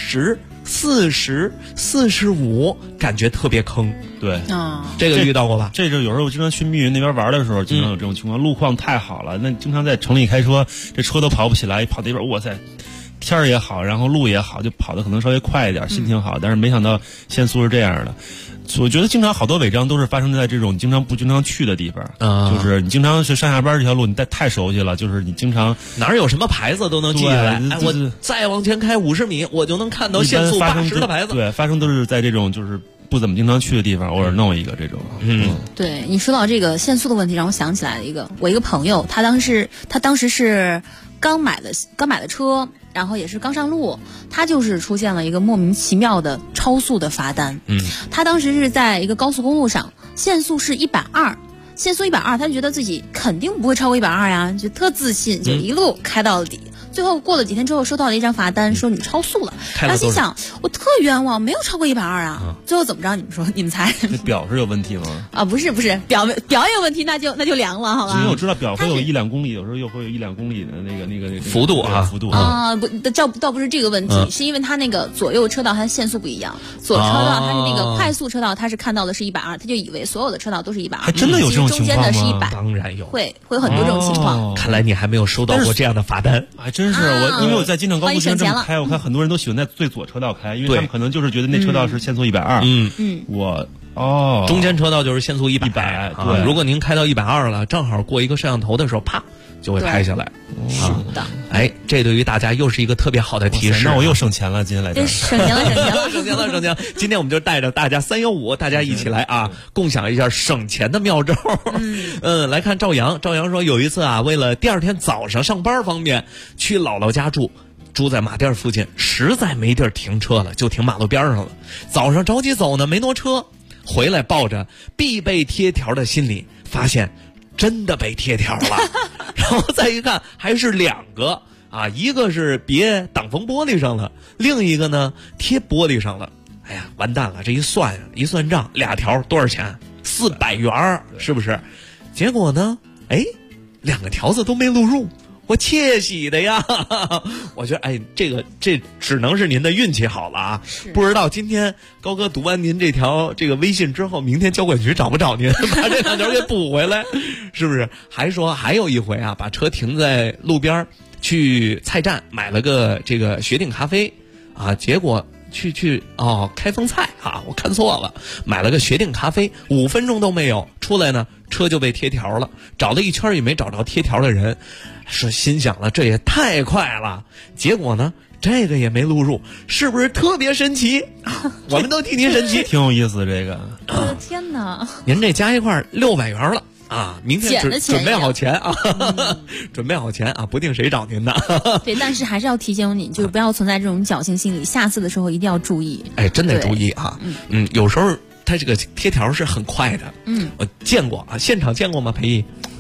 30、40、45，感觉特别坑。 对啊， 这个遇到过吧？ 这就有时候我经常去密云那边玩的时候，经常有这种情况，路况太好了，那经常在城里开车，这车都跑不起来，跑那边，哇塞！天儿也好，然后路也好，就跑得可能稍微快一点，心情好。但是没想到限速是这样的。我觉得经常好多违章都是发生在这种经常去的地方。就是你经常去上下班这条路，你太熟悉了，就是你经常哪儿有什么牌子都能记下来。我再往前开50米，我就能看到限速80的牌子。 对，发生都是在这种就是不怎么经常去的地方，偶尔弄一个这种。 对，你说到这个限速的问题，让我想起来了我一个朋友，他当时是刚买的车。然后也是刚上路，他就是出现了一个莫名其妙的超速的罚单。他当时是在一个高速公路上，限速是120，限速120，他就觉得自己肯定不会超过120呀，就特自信，就一路开到了底。最后过了几天之后，收到了一张罚单，说你超速了。他心想，我特冤枉，没有超过120啊。最后怎么着？你们说，你们猜？ 这表是有问题吗？ 啊，不是，表有问题，那就凉了，好吧？ 因为我知道表会有1-2公里，有时候又会有1-2公里的那个幅度啊， 不，倒不是这个问题，是因为他那个左右车道它限速不一样，左车道它是那个快速车道，它是看到的是120，他就以为所有的车道都是120， 还真的有这种情况吗？ 中间的是100， 当然有， 会有很多这种情况。 看来你还没有收到过这样的罚单， 还真是因为我在京承高速这么开，我看很多人都喜欢在最左车道开，因为他们可能就是觉得那车道是限速120。中间车道就是限速100。 对， 如果您开到120了，正好过一个摄像头的时候，啪就会拍下来。 是的。 这对于大家又是一个特别好的提示。 那我又省钱了，今天来这省钱了。 今天我们就带着大家315，大家一起来共享一下省钱的妙招。来看赵阳说有一次为了第二天早上上班方便，去姥姥家住在马甸附近，实在没地儿停车了，就停马路边上了。早上着急走呢，没挪车，回来抱着必备贴条的心理，发现真的被贴条了。然后再一看，还是2个一个是别挡风玻璃上了，另一个呢贴玻璃上了。哎呀，完蛋了！这一算账，2条多少钱？400元，是不是？结果呢，2个条子都没录入。我窃喜的呀，我觉得这只能是您的运气好了啊！不知道今天高哥读完您这个微信之后，明天交管局找不找您，把这2条给补回来，是不是？还说还有一回把车停在路边，去菜站买了个这个雪顶咖啡结果去开封菜我看错了，买了个雪顶咖啡，5分钟都没有出来呢，车就被贴条了，找了一圈也没找着贴条的人，心想了，这也太快了，结果呢这个也没录入，是不是特别神奇？我们都替您神奇。 挺有意思这个。 我的天哪！ 您这加一块600元了。明天准备好钱准备好钱不定谁找您的。 对，但是还是要提醒你，就是不要存在这种侥幸心理，下次的时候一定要注意。 真得注意有时候它这个贴条是很快的。我见过现场见过吗？培义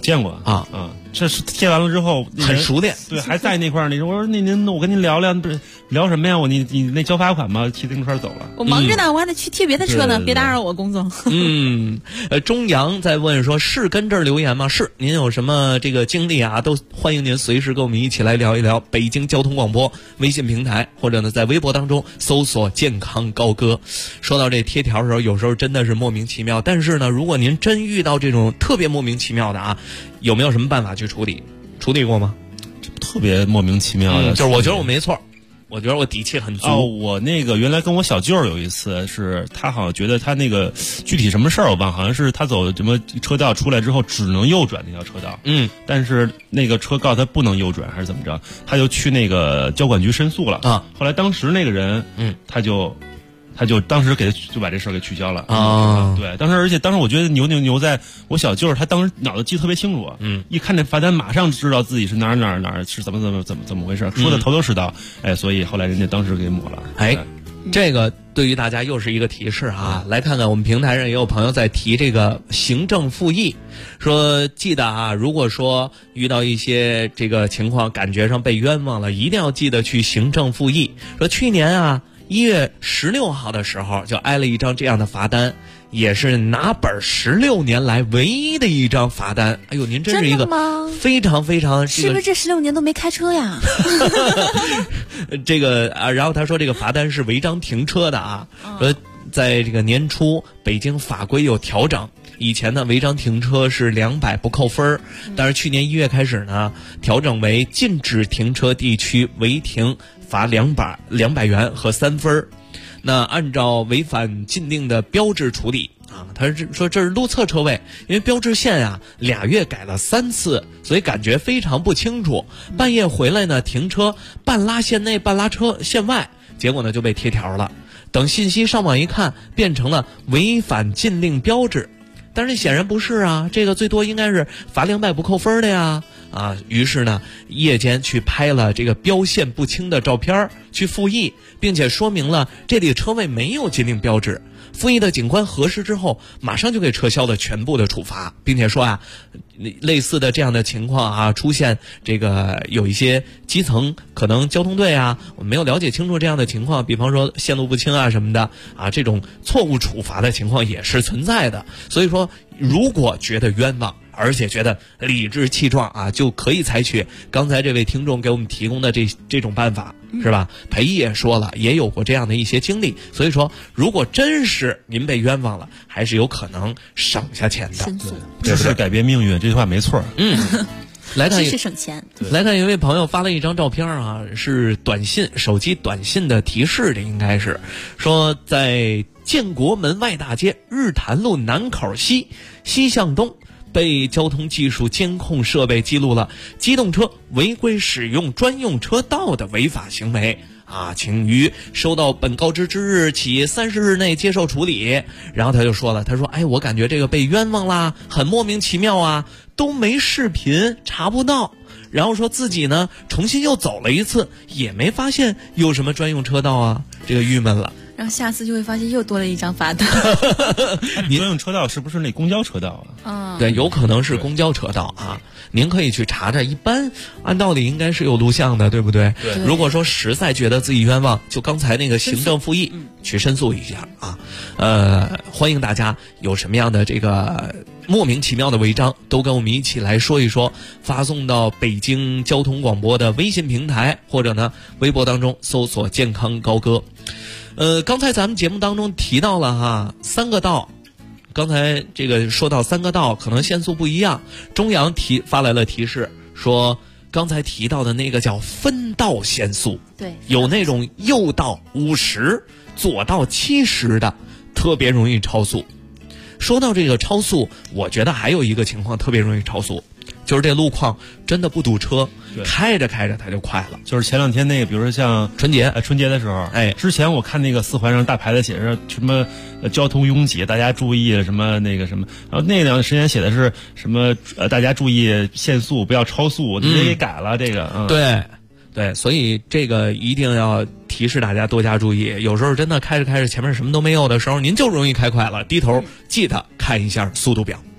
见过啊。这是贴完了之后很熟练， 对，还在那块儿。我说您，我跟您聊聊，不是聊什么呀？你那交罚款吗？骑自行车走了。 我忙着呢，我还得去贴别的车呢，别打扰我工作。 中阳在问说，是跟这儿留言吗？是，您有什么这个经历啊？都欢迎您随时跟我们一起来聊一聊。北京交通广播微信平台，或者呢在微博当中搜索健康高歌。说到这贴条的时候，有时候真的是莫名其妙。但是呢，如果您真遇到这种特别莫名其妙的啊，有没有什么办法去处理？处理过吗？ 特别莫名其妙的， 就是我觉得我没错，我觉得我底气很足。 我那个原来跟我小舅有一次，是他好像觉得他那个具体什么事儿我忘，好像是他走什么车道出来之后只能右转那条车道，但是那个车告诉他不能右转还是怎么着，他就去那个交管局申诉了啊。后来当时那个人，他就当时就把这事儿给取消了啊。对，而且当时我觉得牛在我小舅他当时脑子记得特别清楚，一看这罚单马上知道自己是哪儿是怎么回事，说的头头是道，所以后来人家当时给抹了。 这个对于大家又是一个提示啊。来看看我们平台上也有朋友在提这个行政复议，说记得啊，如果说遇到一些这个情况感觉上被冤枉了，一定要记得去行政复议。说去年啊1月16号的时候就挨了一张这样的罚单，也是拿本16年来唯一的一张罚单。哎呦，您真是一个非常非常是不是这16年都没开车呀？ 这个啊，然后他说这个罚单是违章停车的啊，说在这个年初北京法规有调整。以前呢，违章停车是200不扣分，但是去年1月开始呢，调整为禁止停车地区违停罚200元和3分。那按照违反禁令的标志处理啊，他说这是路侧车位，因为标志线啊2月改了3次，所以感觉非常不清楚。半夜回来呢，停车半拉线内半拉车线外，结果呢就被贴条了。等信息上网一看，变成了违反禁令标志。但是显然不是啊，这个最多应该是罚200不扣分的呀啊！于是呢，夜间去拍了这个标线不清的照片去复议，并且说明了这里车位没有禁令标志。复议的警官核实之后，马上就给撤销了全部的处罚，并且说啊，类似的这样的情况啊，出现这个有一些基层可能交通队啊，我没有了解清楚这样的情况，比方说线路不清啊什么的啊，这种错误处罚的情况也是存在的。所以说，如果觉得冤枉，而且觉得理直气壮啊，就可以采取刚才这位听众给我们提供的这种办法，是吧？裴毅也说了，也有过这样的一些经历，所以说，如果真是您被冤枉了，还是有可能省下钱的。 这是改变命运，这句话没错。 来看， 是省钱。 来看一位朋友发了一张照片啊，是短信，手机短信的提示的，应该是说在建国门外大街日坛路南口西向东。被交通技术监控设备记录了机动车违规使用专用车道的违法行为啊，请于收到本告知之日起30日内接受处理。然后他就说了，他说哎，我感觉这个被冤枉啦，很莫名其妙啊，都没视频查不到。然后说自己呢重新又走了一次，也没发现有什么专用车道啊，这个郁闷了。 然后下次就会发现又多了一张罚单。 专用车道是不是那公交车道啊？ 对，有可能是公交车道啊。您可以去查查，一般按道理应该是有录像的，对不对？ 对。 如果说实在觉得自己冤枉，就刚才那个行政复议去申诉一下啊。欢迎大家有什么样的这个莫名其妙的违章，都跟我们一起来说一说，发送到北京交通广播的微信平台，或者呢微博当中搜索健康高歌。刚才咱们节目当中提到了哈3个道，刚才这个说到3个道可能限速不一样，中阳发来了提示说，刚才提到的那个叫分道限速， 对， 有那种右道50，左道70的，特别容易超速。说到这个超速，我觉得还有一个情况特别容易超速，就是这路况真的不堵车，开着开着它就快了。 就是前2天那个，比如说像春节的时候，之前我看那个4环上大牌子写着什么交通拥挤，大家注意什么那个什么，然后那2时间写的是什么大家注意限速，不要超速，直接给改了这个。 对，所以这个一定要提示大家多加注意。有时候真的开着开着前面什么都没有的时候，您就容易开快了，低头记得看一下速度表。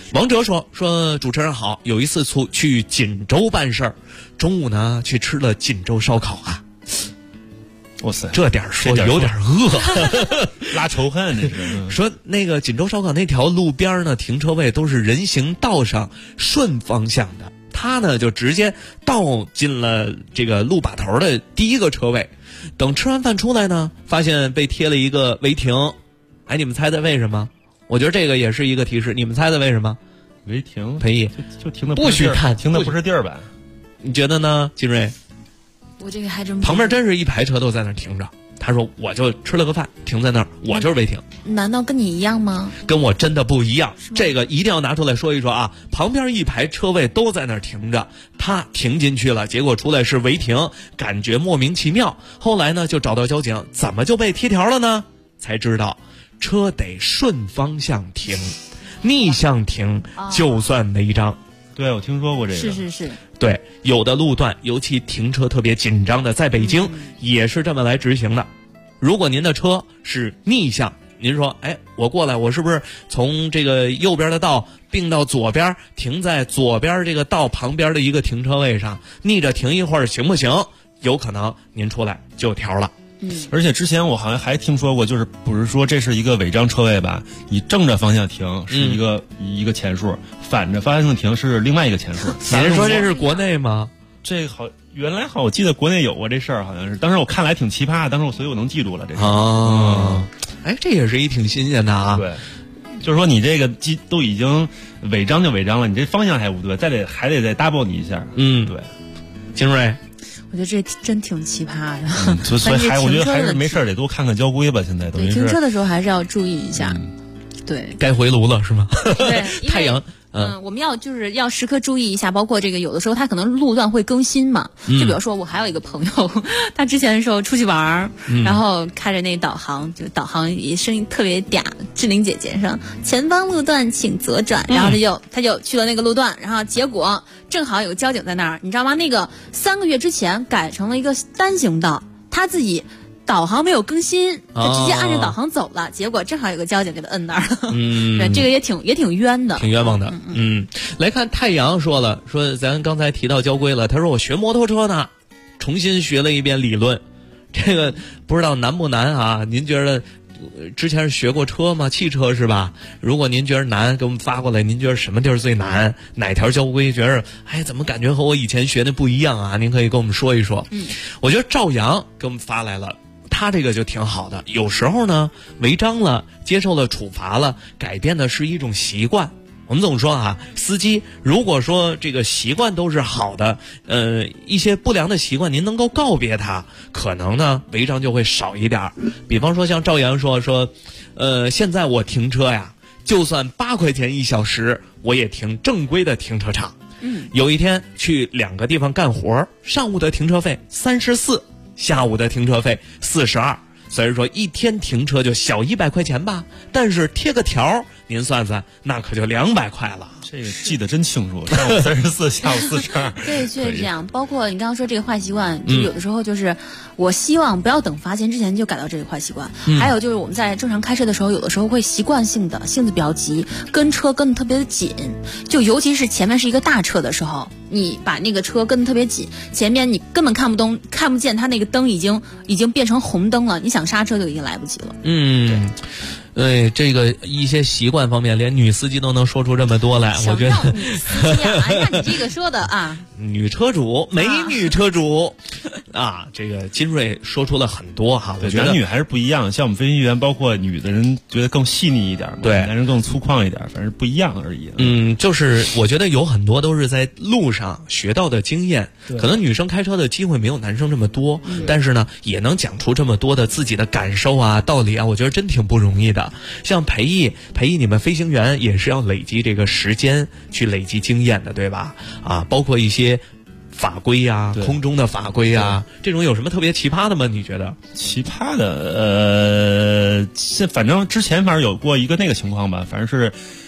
王哲说主持人好，有一次去锦州办事儿，中午呢去吃了锦州烧烤啊。 哇塞， 这点说有点饿， 拉仇恨这是。 说那个锦州烧烤那条路边呢，停车位都是人行道上顺方向的，他呢就直接倒进了这个路把头的第一个车位。等吃完饭出来呢，发现被贴了一个违停。哎，你们猜猜为什么？我觉得这个也是一个提示，你们猜猜为什么？ 违停， 裴毅就停的不许看， 停的不是地儿吧？ 你觉得呢，金瑞？ 我这个还真旁边真是一排车都在那儿停着。他说我就吃了个饭停在那儿，我就是违停。 难道跟你一样吗？ 跟我真的不一样，这个一定要拿出来说一说啊！旁边一排车位都在那儿停着，他停进去了，结果出来是违停，感觉莫名其妙。后来呢就找到交警，怎么就被贴条了呢？才知道车得顺方向停，逆向停就算违章。 对，我听说过这个。 是。 对，有的路段，尤其停车特别紧张的，在北京也是这么来执行的。如果您的车是逆向，您说，哎，我过来，我是不是从这个右边的道并到左边，停在左边这个道旁边的一个停车位上，逆着停一会儿行不行？有可能您出来就有条了。 而且之前我好像还听说过，就是不是说这是一个违章车位吧？你正着方向停是一个钱数，反着方向停是另外一个钱数。 您说这是国内吗？ 这个原来我记得国内有过这事儿，好像是。当时我看来挺奇葩，所以我能记住了这事。 哎，这也是一挺新鲜的啊。 对，就是说你这个都已经违章就违章了，你这方向还不对，还得再 double 你一下。对， 金瑞。 我觉得这真挺奇葩的， 所以我觉得还是没事得多看看交规吧。现在等于停车的时候还是要注意一下。对， 该回炉了是吗？ 对， 太阳。 我们要时刻注意一下，包括这个有的时候它可能路段会更新嘛。就比如说我还有一个朋友，他之前的时候出去玩，然后开着那导航，就导航声音特别嗲，志玲姐姐说前方路段请左转，然后他就去了那个路段，然后结果正好有个交警在那儿，你知道吗？那个3个月之前改成了一个单行道，他自己导航没有更新，他直接按着导航走了，结果正好有个交警给他摁那儿了。对，这个也挺冤的， 挺冤枉的。来看太阳说了，说咱刚才提到交规了，他说我学摩托车呢，重新学了一遍理论，这个不知道难不难啊？您觉得之前是学过车吗？汽车是吧？如果您觉得难，给我们发过来。您觉得什么地儿最难？哪条交规觉得怎么感觉和我以前学的不一样啊？您可以跟我们说一说。我觉得赵阳给我们发来了。他这个就挺好的，有时候呢违章了，接受了处罚了，改变的是一种习惯。我们总说啊，司机如果说这个习惯都是好的，一些不良的习惯您能够告别它，可能呢违章就会少一点。比方说像赵阳说，现在我停车呀，就算8块钱1小时，我也停正规的停车场。有一天去2个地方干活，上午的停车费34。下午的停车费42，所以说一天停车就小100块钱吧，但是贴个条您算算，那可就200块了。 这个记得真清楚，上午34，下午42。 对，确实这样。包括你刚刚说这个坏习惯，就有的时候就是我希望不要等罚钱之前就改到这个坏习惯。还有就是我们在正常开车的时候，有的时候会习惯性的性子比较急，跟车跟得特别的紧，就尤其是前面是一个大车的时候，你把那个车跟得特别紧，前面你根本看不见它那个灯已经变成红灯了，你想刹车就已经来不及了。 对，这个一些习惯方面，连女司机都能说出这么多来，我觉得。 女司机啊，按你这个说的啊。 女车主，美女车主，这个金瑞说出了很多哈。我觉得男女还是不一样，像我们飞行员，包括女的人觉得更细腻一点，对，男人更粗犷一点，反正不一样而已。 就是我觉得有很多都是在路上学到的经验，可能女生开车的机会没有男生这么多，但是呢，也能讲出这么多的自己的感受啊、道理啊，我觉得真挺不容易的。像裴毅，你们飞行员也是要累积这个时间去累积经验的，对吧？包括一些法规啊，空中的法规啊，这种有什么特别奇葩的吗？你觉得？ 奇葩的，反正之前有过一个那个情况吧，反正是，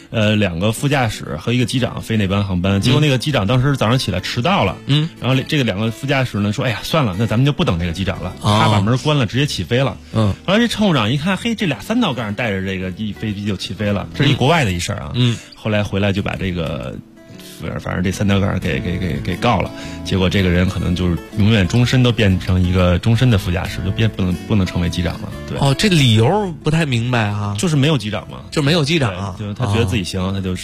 2个副驾驶和1个机长飞那班航班，结果那个机长当时早上起来迟到了，然后这个2个副驾驶呢说，哎呀算了，那咱们就不等这个机长了，他把门关了，直接起飞了。后来这乘务长一看，嘿，这俩3道杠带着这个飞机就起飞了，这是一国外的一事儿啊。后来回来就把这个。反正这3道杠给告了，结果这个人可能就是永远终身都变成一个终身的副驾驶，就不能成为机长了。对， 这理由不太明白啊， 就是没有机长嘛， 就没有机长啊， 就他觉得自己行，他就